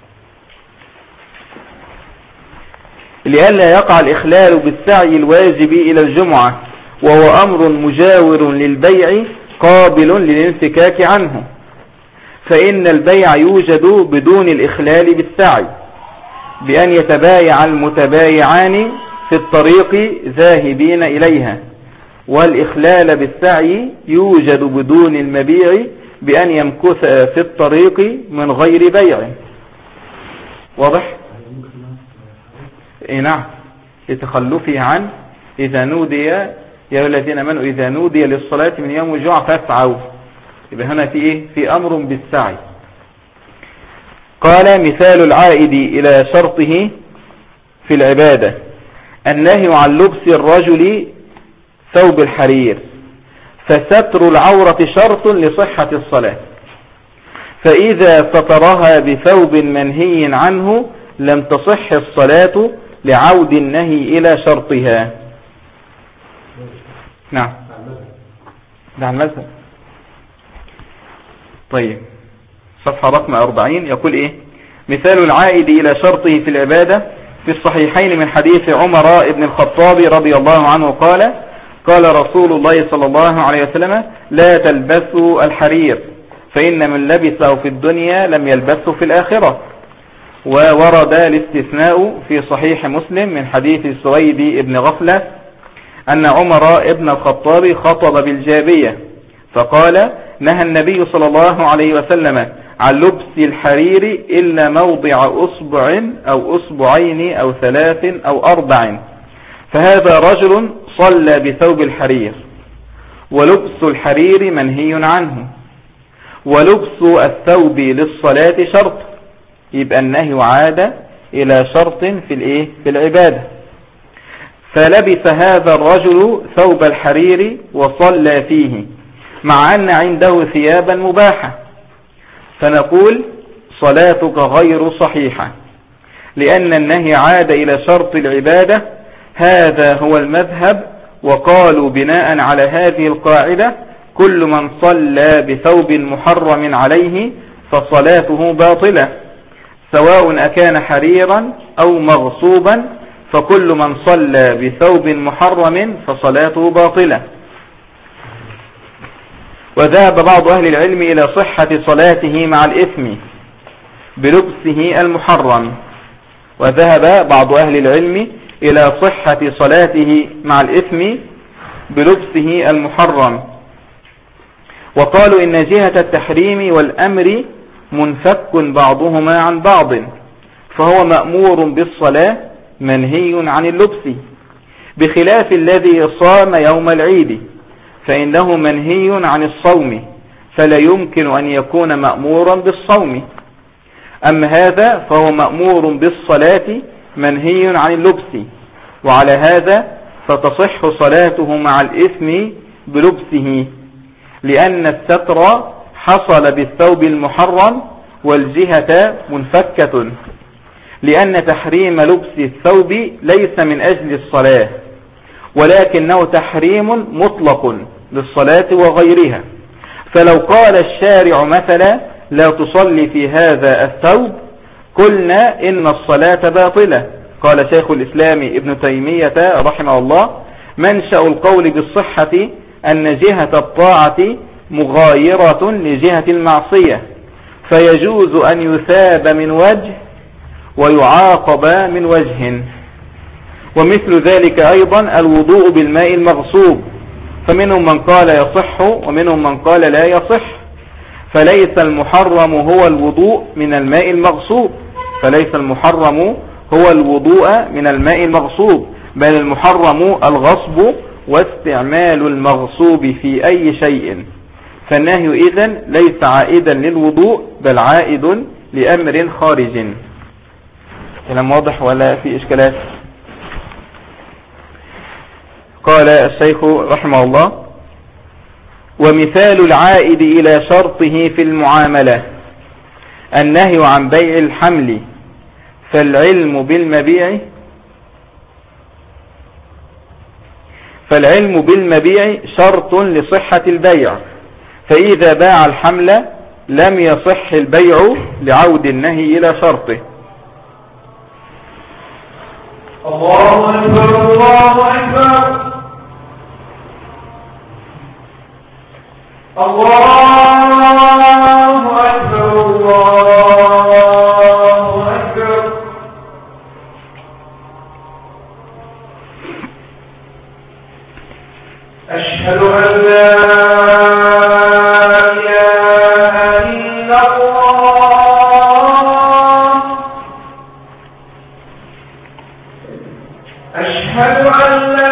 لئلا يقع الإخلال بالسعي الواجب إلى الجمعة، وهو أمر مجاور للبيع قابل للانفكاك عنه، فإن البيع يوجد بدون الإخلال بالسعي بأن يتبايع المتبايعان في الطريق ذاهبين إليها، والإخلال بالسعي يوجد بدون المبيع بأن يمكث في الطريق من غير بيع. واضح؟ نعم، لتخلفه عن إذا نودي يا الذين آمنوا إذا نودي للصلاة من يوم الجمعة فاسعوا. يبقى هنا في إيه؟ في أمر بالسعي. قال مثال العائد إلى شرطه في العبادة النهي عن لبس الرجل ثوب الحرير، فستر العورة شرط لصحة الصلاة، فإذا سترها بثوب منهي عنه لم تصح الصلاة لعود النهي إلى شرطها. نعم، ده عن المذهب. طيب، صفحة رقم 40 يقول إيه؟ مثال العائد إلى شرطه في العبادة في الصحيحين من حديث عمر بن الخطاب رضي الله عنه قال قال رسول الله صلى الله عليه وسلم لا تلبسوا الحرير فإن من لبسه في الدنيا لم يلبسه في الآخرة. وورد الاستثناء في صحيح مسلم من حديث سويد بن غفلة أن عمر بن الخطاب خطب بالجابية فقال نهى النبي صلى الله عليه وسلم عن لبس الحرير إلا موضع أصبع أو أصبعين أو 3 أو 4، فهذا رجل صلى بثوب الحرير، ولبس الحرير منهي عنه، ولبس الثوب للصلاة شرط، يبقى النهي عاد إلى شرط في العبادة. فلبس هذا الرجل ثوب الحرير وصلى فيه مع أن عنده ثيابا مباحة، فنقول صلاتك غير صحيحة، لأن النهي عاد إلى شرط العبادة. هذا هو المذهب، وقالوا بناء على هذه القاعدة كل من صلى بثوب محرم عليه فصلاته باطلة، سواء أكان حريرا أو مغصوبا، فكل من صلى بثوب محرم فصلاته باطلة. وذهب بعض أهل العلم إلى صحة صلاته مع الإثم بلبسه المحرم، وذهب بعض أهل العلم إلى صحة صلاته مع الإثم بلبسه المحرم، وقالوا إن جهة التحريم والأمر منفك بعضهما عن بعض، فهو مأمور بالصلاة منهي عن اللبس، بخلاف الذي صام يوم العيد فإنه منهي عن الصوم، فلا يمكن أن يكون مأمورا بالصوم. أما هذا فهو مأمور بالصلاة منهي عن اللبس، وعلى هذا فتصح صلاته مع الإثم بلبسه، لأن الستر حصل بالثوب المحرم والجهة منفكة، لأن تحريم لبس الثوب ليس من أجل الصلاة، ولكنه تحريم مطلق للصلاة وغيرها. فلو قال الشارع مثلا لا تصلي في هذا الثوب قلنا إن الصلاة باطلة. قال شيخ الإسلام ابن تيمية رحمه الله منشأ القول بالصحة أن جهة الطاعة مغايرة لجهة المعصية، فيجوز أن يثاب من وجه ويعاقب من وجه. ومثل ذلك أيضا الوضوء بالماء المغصوب، فمنهم من قال يصح ومنهم من قال لا يصح، فليس المحرم هو الوضوء من الماء المغصوب، فليس المحرم هو الوضوء من الماء المغصوب، بل المحرم الغصب واستعمال المغصوب في أي شيء. فالنهي إذن ليس عائدا للوضوء بل عائد لأمر خارج. كلام واضح ولا في إشكالات؟ قال الشيخ رحمه الله ومثال العائد إلى شرطه في المعاملة النهي عن بيع الحمل، فالعلم بالمبيع شرط لصحة البيع، فإذا باع الحمل لم يصح البيع لعود النهي إلى شرطه. الله أكبر الله أكبر الله أكبر الله أكبر. أشهد أن لا إله إلا الله. أشهد أن لا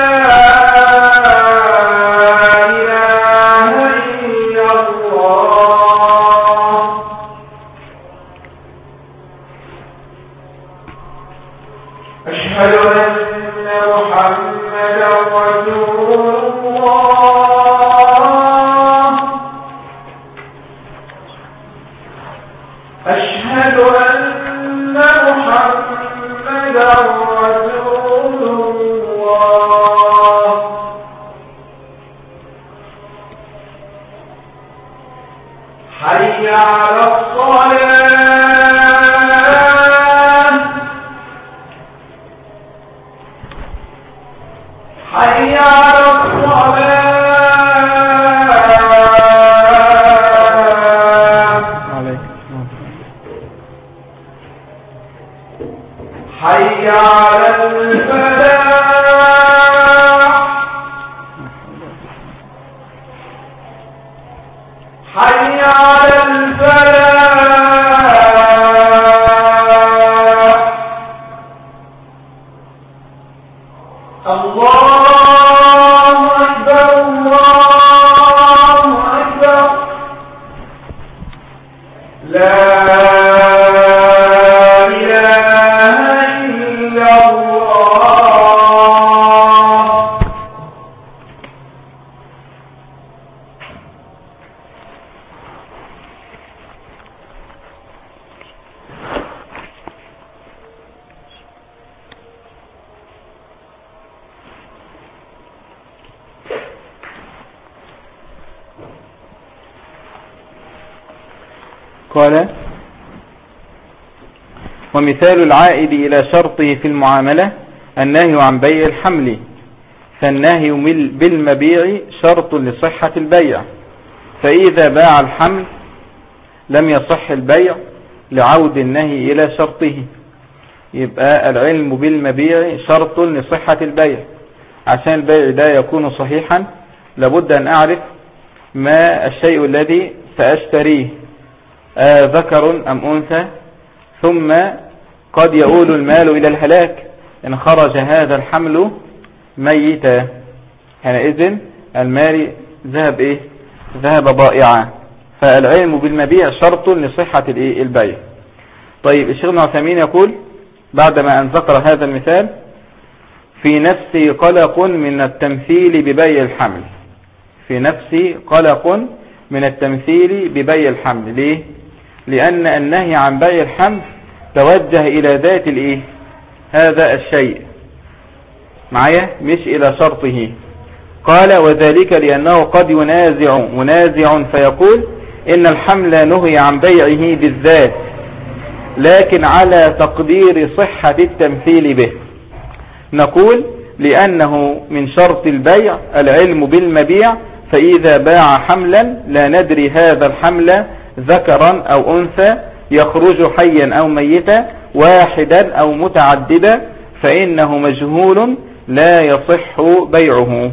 إله إلا الله. أشهد أن محمدا رسول الله. أشهد أن محمدا رسول الله. حي على الصلاة. حي على الصلاة. حي على الفلاح. حي على الفلاح. الله أكبر الله أكبر. لا قال: ومثال العائد إلى شرطه في المعاملة النهي عن بيع الحمل، فالنهي بالمبيع شرط لصحة البيع، فإذا باع الحمل لم يصح البيع لعود النهي إلى شرطه. يبقى العلم بالمبيع شرط لصحة البيع. عشان البيع ده يكون صحيحا لابد أن أعرف ما الشيء الذي سأشتريه، ذكر أم أنثى، ثم قد يؤول المال إلى الهلاك إن خرج هذا الحمل ميتا، حينئذ المال ذهب ذهب ضائعا. فالعلم بالمبيع شرط لصحة البيع. طيب الشيخ ابن عثيمين يقول بعدما أن ذكر هذا المثال: في نفسي قلق من التمثيل ببيع الحمل. في نفسي قلق من التمثيل ببيع الحمل. ليه؟ لأن النهي عن بيع الحمل توجه إلى ذات هذا الشيء معايا، مش إلى شرطه. قال: وذلك لأنه قد منازع فيقول إن الحمل نهي عن بيعه بالذات، لكن على تقدير صحة التمثيل به. نقول: لأنه من شرط البيع العلم بالمبيع، فإذا باع حملا لا ندري هذا الحمل ذكرا أو أنثى، يخرج حيا أو ميتا، واحدا أو متعددا، فإنه مجهول لا يصح بيعه.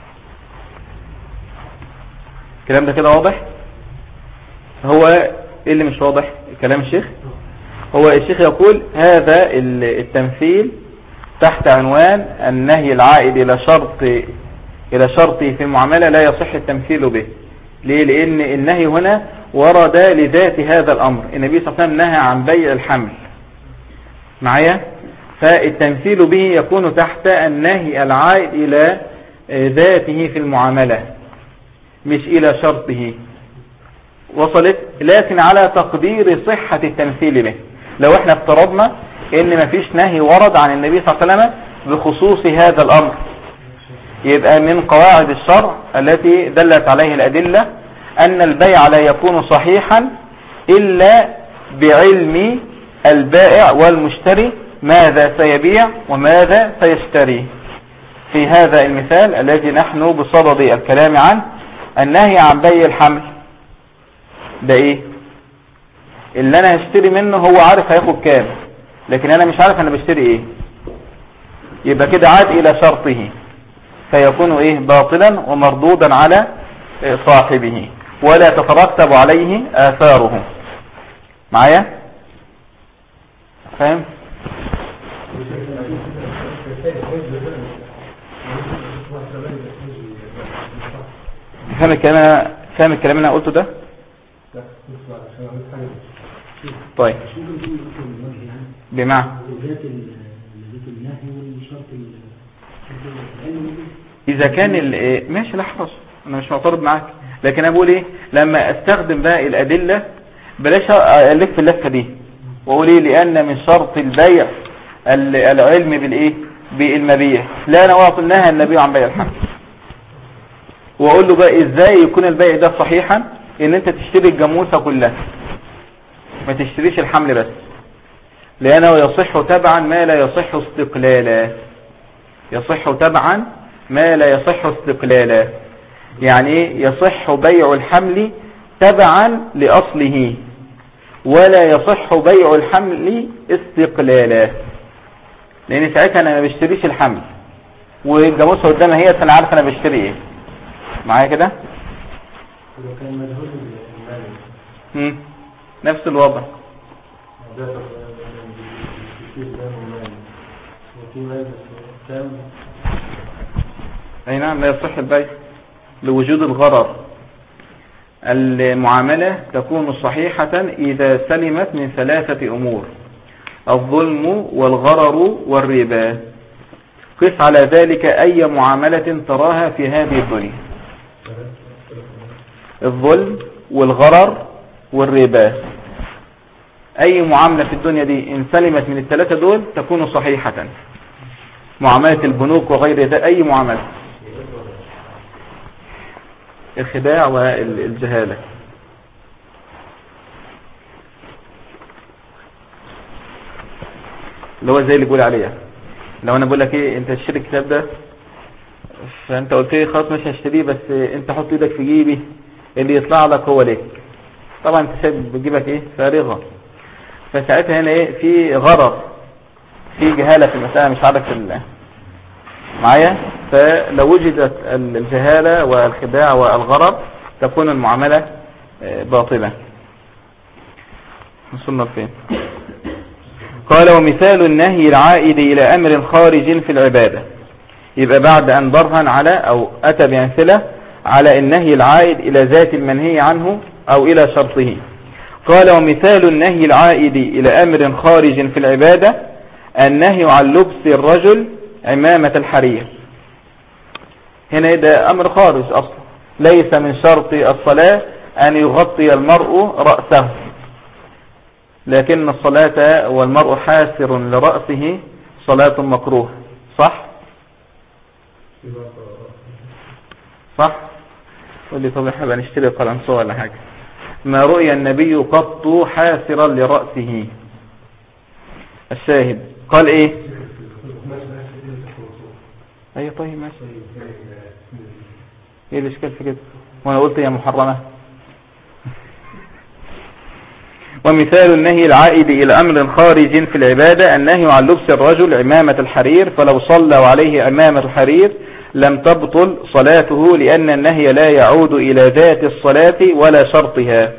الكلام ده كده واضح؟ هو اللي مش واضح كلام الشيخ؟ هو الشيخ يقول هذا التمثيل تحت عنوان النهي العائد إلى شرط في المعاملة لا يصح التمثيل به. ليه؟ لأن النهي هنا ورد لذات هذا الأمر. النبي صلى الله عليه وسلم نهى عن بيع الحمل معايا، فالتمثيل به يكون تحت النهي العائد إلى ذاته في المعاملة مش إلى شرطه. وصلت؟ لكن على تقدير صحة التمثيل به. لو احنا افترضنا ان مفيش نهي ورد عن النبي صلى الله عليه وسلم بخصوص هذا الامر. يبقى من قواعد الشرع التي دلت عليه الادلة ان البيع لا يكون صحيحا الا بعلم البائع والمشتري ماذا سيبيع وماذا سيشتري. في هذا المثال الذي نحن بصدد الكلام عنه، النهي عن بيع الحمل ده ايه؟ اللي انا هشتري منه هو عارف هياخد كام، لكن انا مش عارف انا بشتري ايه، يبقى كده عاد الى شرطه، فيكون ايه؟ باطلا ومردودا على صاحبه ولا تترتب عليه آثاره. معايا؟ فاهم؟ فاهم الكلام اللي انا قلته ده؟ طيب بمعنى اذا كان ماشي لا حرج، انا مش معترض معاك، لكن انا بقول ايه؟ لما استخدم بقى الادله بلاش الف اللفه دي واقول ايه؟ لان من شرط البيع العلم بالايه؟ بالمبيع. لا انا واصلناها النبي عن بيع الحمل، واقول له بقى ازاي يكون البيع ده صحيحا؟ ان انت تشتري الجاموسه كلها، ما تشتريش الحمل بس، لانه يصح تبعا ما لا يصح استقلالا. يصح تبعا ما لا يصح استقلالا، يعني ايه؟ يصح بيع الحمل تبعا لاصله ولا يصح بيع الحمل استقلالا، لان ساعتها انا ما بشتريش الحمل والجاموسه قدامها هي، انا عارف انا بشتري ايه. معايا كده؟ نفس الوضع. اي نعم لا يصح البيع لوجود الغرر. المعاملة تكون صحيحة إذا سلمت من ثلاثة أمور: الظلم والغرر والربا. قس على ذلك أي معاملة تراها في هذه الدنيا: الظلم والغرر والربا. أي معاملة في الدنيا دي إن سلمت من الثلاثة دول تكون صحيحة. معاملة البنوك وغير ذلك، أي معاملة. الخداع والجهالة. اللي هو زي اللي بقول عليها، لو انا بقول لك ايه، انت تشتري الكتاب ده، فانت قلت لي خلاص مش هشتريه، بس انت حط ايدك في جيبي، اللي يطلع لك هو ليك. طبعا انت شايف بجيبك ايه؟ فارغة. فساعتها هنا ايه؟ في غرر، في جهالة في المسألة، مش عارف معايا. فلو وجدت الجهالة والخداع والغرر تكون المعاملة باطلة. وصلنا لفين؟ قال: ومثال النهي العائد إلى أمر خارج في العبادة. يبقى بعد أن برهن على أو أتى بأمثلة على النهي العائد إلى ذات المنهي عنه أو إلى شرطه، قال: ومثال النهي العائد إلى أمر خارج في العبادة النهي عن لبس الرجل عمامة الحرير. هنا ده أمر خارج أصلا، ليس من شرط الصلاة أن يغطي المرء رأسه، لكن الصلاة والمرء حاسر لرأسه صلاة مكروه. صح؟ صح؟ قل لي طب احنا بقى نشتري قلنسوة ولا حاجة. ما رؤي النبي قط حاسرا لرأسه. الشاهد قال ايه؟ اي طيب ماشي. ايه الاشكال في كده؟ وانا قلت يا محرمة. ومثال النهي العائد إلى أمر خارج في العبادة النهي عن لبس الرجل عمامة الحرير، فلو صلى عليه عمامة الحرير لم تبطل صلاته، لأن النهي لا يعود إلى ذات الصلاة ولا شرطها.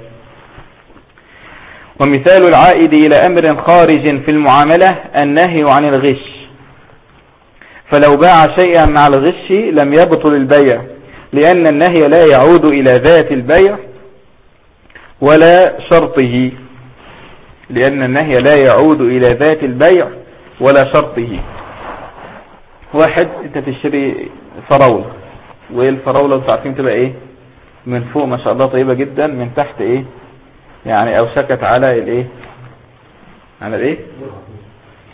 ومثال العائد إلى أمر خارج في المعاملة النهي عن الغش، فلو باع شيئا مع الغش لم يبطل البيع، لأن النهي لا يعود إلى ذات البيع ولا شرطه. لأن النهي لا يعود إلى ذات البيع ولا شرطه. واحد انت تشتري فراولة، والفراولة انتوا عارفين تبقى ايه؟ من فوق ما شاء الله طيبة جدا، من تحت ايه؟ يعني اوشكت على الايه؟ على الايه؟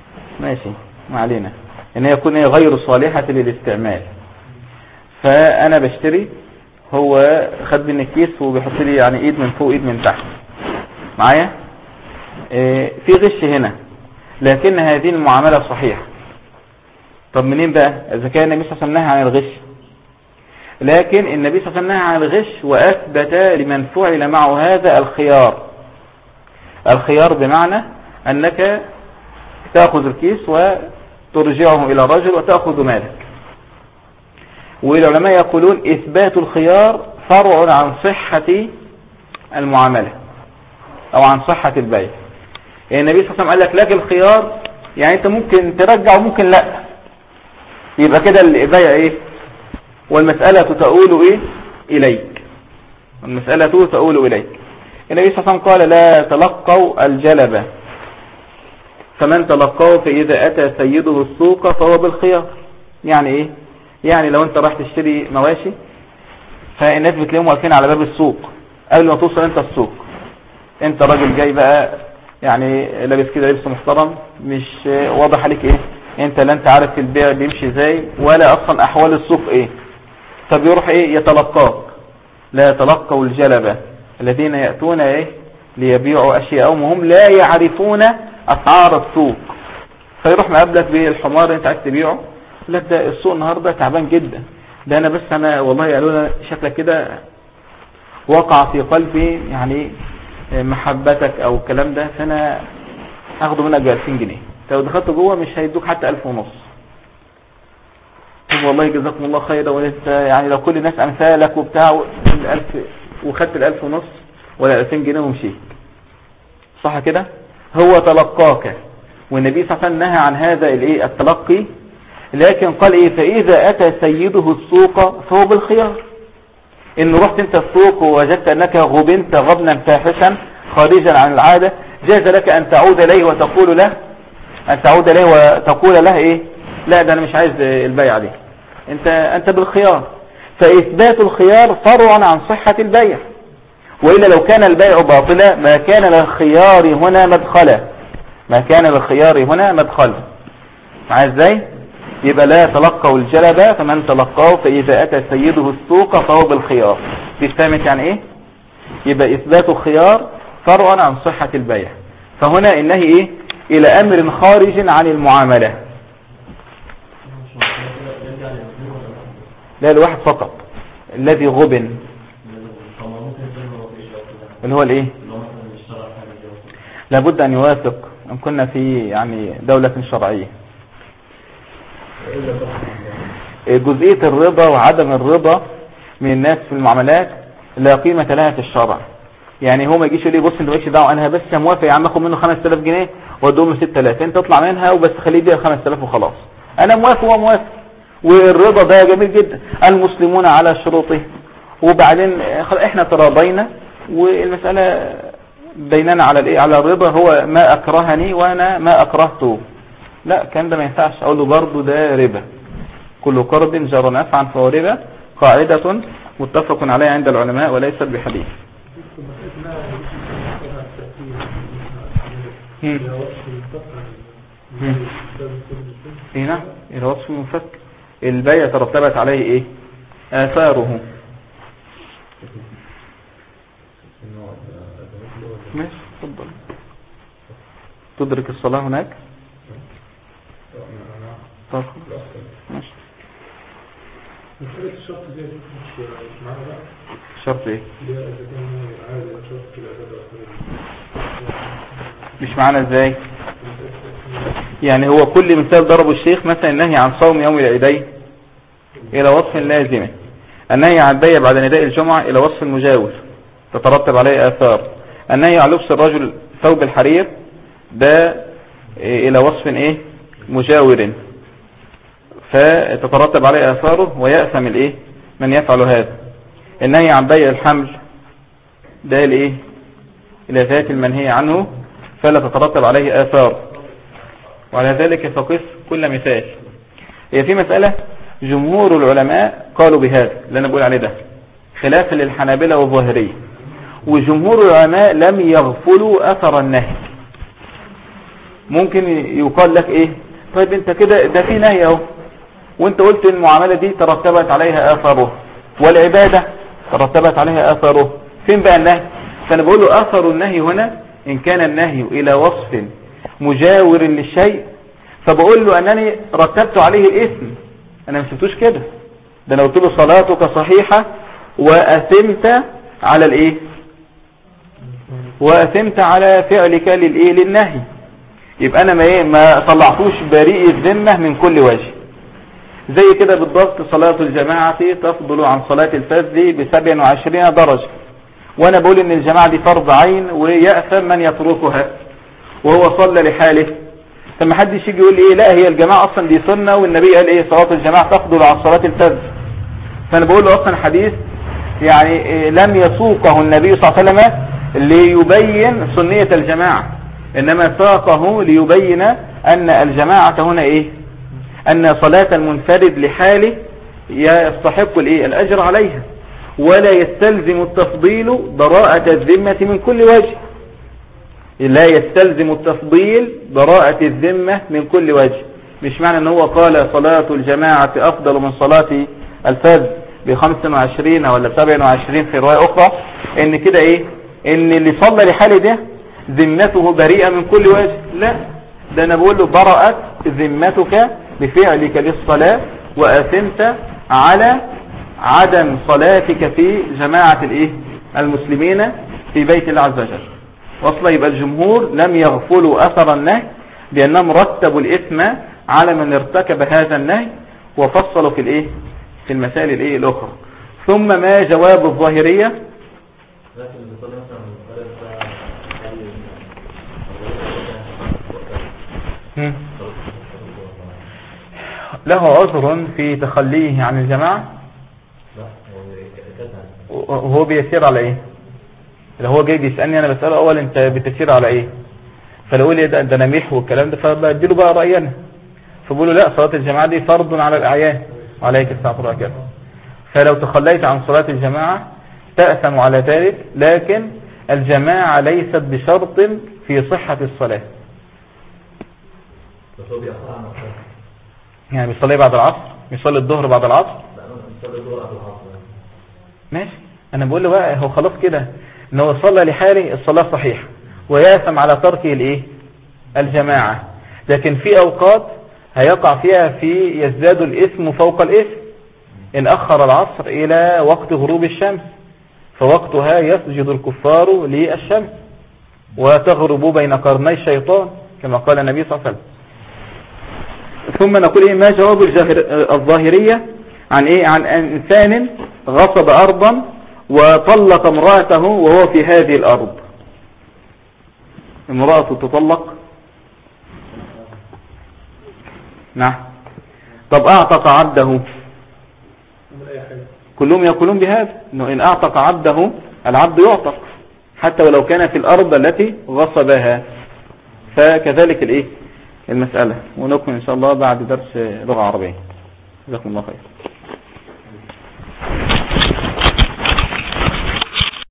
ماشي ما علينا، ان هي يكون غير صالحة للاستعمال. فانا بشتري، هو خد مني الكيس وبيحط لي يعني ايد من فوق ايد من تحت معايا، في غش هنا، لكن هذه المعاملة صحيحة. طب منين بقى؟ اذا كان النبي صلى الله عليه وسلم نهى عن الغش، لكن النبي صلى الله عليه وسلم نهى عن الغش واثبت لمن فعل معه هذا الخيار. الخيار بمعنى انك تأخذ الكيس وترجعه الى الرجل وتأخذ مالك. والعلماء يقولون اثبات الخيار فرع عن صحة المعاملة او عن صحة البيع. النبي صلى الله عليه وسلم قال لك الخيار، يعني انت ممكن ترجع وممكن لا، يبقى كده البيع ايه؟ والمسألة تؤول ايه؟ اليك. المسألة تؤول اليك. النبي صلى الله عليه وسلم قال لا تلقوا الجلبة، فمن تلقاه فإذا أتى سيده السوق فهو بالخيار. يعني ايه؟ يعني لو انت راح تشتري مواشي، فالناس بتلاقيهم واقفين على باب السوق قبل ما توصل انت السوق، انت راجل جاي بقى يعني لابس كده لبس محترم، مش واضح عليك ايه، انت لا انت عارف البيع بيمشي ازاي ولا اصلا احوال السوق ايه، فبيروح ايه؟ يتلقاك. لا يتلقوا الجلبة الذين يأتون ايه؟ ليبيعوا اشياءهم وهم لا يعرفون اسعار السوق. فيروح مقابلك بالحمار اللي انت عايز تبيعه، لك ده السوق النهارده تعبان جدا، ده انا والله قالوا لنا شكلك كده وقع في قلبي يعني محبتك او الكلام ده، فانا اخده منك ب 2000 جنيه، لو دخلت جوه مش هيدوك حتى 1500. طب والله جزاكم الله خيرا، وانت يعني لو كل الناس امثالك وبتاع ال1000 وخدت ال1500 ولا 2000 جنيه ومشيت، صح كده؟ هو تلقاك، والنبي صلى الله عليه وسلم نهى عن هذا الايه؟ التلقي، لكن قال ايه؟ فاذا اتى سيده السوق فهو بالخيار. ان رحت انت السوق ووجدت انك غبنت غبنا فاحشا خارجا عن العادة، جاز لك ان تعود اليه وتقول له ايه؟ لا ده انا مش عايز البيع دي، انت بالخيار. فاثبات الخيار فرع عن صحة البيع، وإلا لو كان البيع باطلا ما كان للخيار هنا مدخلا. معايا ازاي؟ يبقى لا تلقوا الجلبة، فمن تلقاه فإذا أتى سيده السوق فهو بالخيار. تفهمت يعني ايه؟ يبقى إثبات الخيار فرع عن صحة البيع. فهنا النهي ايه؟ إلى أمر خارج عن المعاملة. لا الواحد فقط الذي غبن، اللي هو الايه؟ لابد ان يوافق ان كنا في يعني دولة شرعية. جزئية الرضا وعدم الرضا من الناس في المعاملات لا قيمة لها في الشرع. يعني هو ما يجيش يقول لي بص انت مالكش دعوه، انا بس موافق يا عم اخد منه 5000 جنيه وادوم له 6000، انت اطلع منها وبس خليه يبيع 5000 وخلاص، انا موافق وموافق. والرضا ده جميل جدا، المسلمون على شروطه، وبعدين احنا تراضينا والمسألة بيننا على الايه؟ على الرضا، هو ما اكرهني وانا ما اكرهته. لا كان ده ما ينفعش اقول له برضه ده ربا، كل قرض جر نفعا فهو ربا، قاعدة متفق عليها عند العلماء وليست بحديث. هنا الوصف المفك، البيع ترتبت عليه ايه؟ آثاره. ماشي تفضل. تدرك الصلاة هناك؟ طب ماشي. الشرط دي مش معانا بقى. شرط ايه؟ مش معانا ازاي؟ يعني هو كل مثال ضربه الشيخ، مثلا النهي عن صوم يوم العيدين الى وصف لازم، النهي عن البيع بعد نداء الجمعة الى وصف مجاور تترتب عليه آثار، النهي عن لبس الرجل ثوب الحرير ده الى وصف ايه؟ مجاور، فتترتب عليه آثاره ويأثم الايه؟ من يفعل هذا. النهي عن بيع الحمل ده الايه؟ الى ذات المنهي عنه فلا تترتب عليه آثار. وعلى ذلك فقس كل مثال. هي في مسألة جمهور العلماء قالوا بهذا اللي انا بقول عليه ده، خلافا للحنابلة والظاهرية، وجمهور العلماء لم يغفلوا اثر النهي. ممكن يقال لك ايه؟ طيب انت كده ده في نهي اهو، وانت قلت المعاملة دي ترتبت عليها آثاره، والعبادة ترتبت عليها آثاره، فين بقى النهي؟ فانا بقول له أثر النهي هنا إن كان النهي إلى وصف مجاور للشيء، فبقول له أنني رتبت عليه الإثم، أنا ما سبتوش كده، ده أنا قلت له صلاتك صحيحة وأثمت على الإيه؟ وأثمت على فعلك للإيه؟ للنهي. يبقى أنا ما طلعتوش بريء الذمة من كل وجه. زي كده بالضبط صلاة الجماعة تفضل عن صلاة الفذ ب27 درجة، وانا بقول ان الجماعة دي فرض عين ويأثم من يتركها وهو صلى لحاله. فما حدش يجي يقول ايه لا هي الجماعة اصلا دي سنة والنبي قال ايه صلاة الجماعة تفضل عن صلاة الفذ. فانا بقول له اصلا حديث يعني لم يسوقه النبي صلى الله عليه وسلم ليبين سنية الجماعة، انما ساقه ليبين ان الجماعة هنا ايه؟ ان صلاة المنفرد لحاله يستحق الايه؟ الاجر عليها، ولا يستلزم التفضيل براءة الذمة من كل وجه. لا يستلزم التفضيل براءة الذمة من كل وجه. مش معنى ان هو قال صلاة الجماعة افضل من صلاة الفذ ب25 ولا ب27 في رواية اخرى ان كده ايه؟ ان اللي صلى لحاله ده ذمته بريئة من كل وجه. لا، ده انا بقول له برأت ذمتك بفعلك للصلاة وأثمت على عدم صلاتك في جماعة الايه؟ المسلمين في بيت الله عز وجل. واصلا يبقى الجمهور لم يغفلوا اثر النهي لانهم رتبوا الاثم على من ارتكب هذا النهي وفصلوا في الايه؟ في المسائل الايه الاخرى. ثم ما جواب الظاهرية؟ له عذر في تخليه عن الجماعة؟ وهو بيسير على ايه؟ اللي هو جاي بيسألني انا بسأله اول انت بتسير على ايه؟ فلو لي ده انا ميح والكلام ده، فبديله بقى رأينا، فبقوله لا صلاة الجماعة دي فرض على الاعيان وعليك الساعة وكذا، فلو تخليت عن صلاة الجماعة تأثم على ذلك، لكن الجماعة ليست بشرط في صحة الصلاة. يعني بيصلي بعد العصر، بيصلي الظهر بعد العصر، ماشي. انا بقول له بقى هو خلاص كده ان هو صلى لحاله الصلاة صحيحة ويأثم على تركه الايه؟ الجماعة، لكن في اوقات هيقع فيها في يزداد الاثم فوق الاثم. ان اخر العصر الى وقت غروب الشمس فوقتها يسجد الكفار للشمس وتغرب بين قرني الشيطان كما قال النبي صلى الله عليه وسلم. ثم نقول ايه ما جواب الظاهرية عن ايه؟ عن انسان غصب ارضا وطلق امرأته وهو في هذه الارض. امرأته تطلق؟ نعم. طب اعتق عبده؟ كلهم يقولون بهذا انه ان اعتق عبده العبد يعتق حتى ولو كان في الارض التي غصبها. فكذلك الايه؟ المسألة. ونكمل ان شاء الله بعد درس لغة عربية. جزاكم الله خير.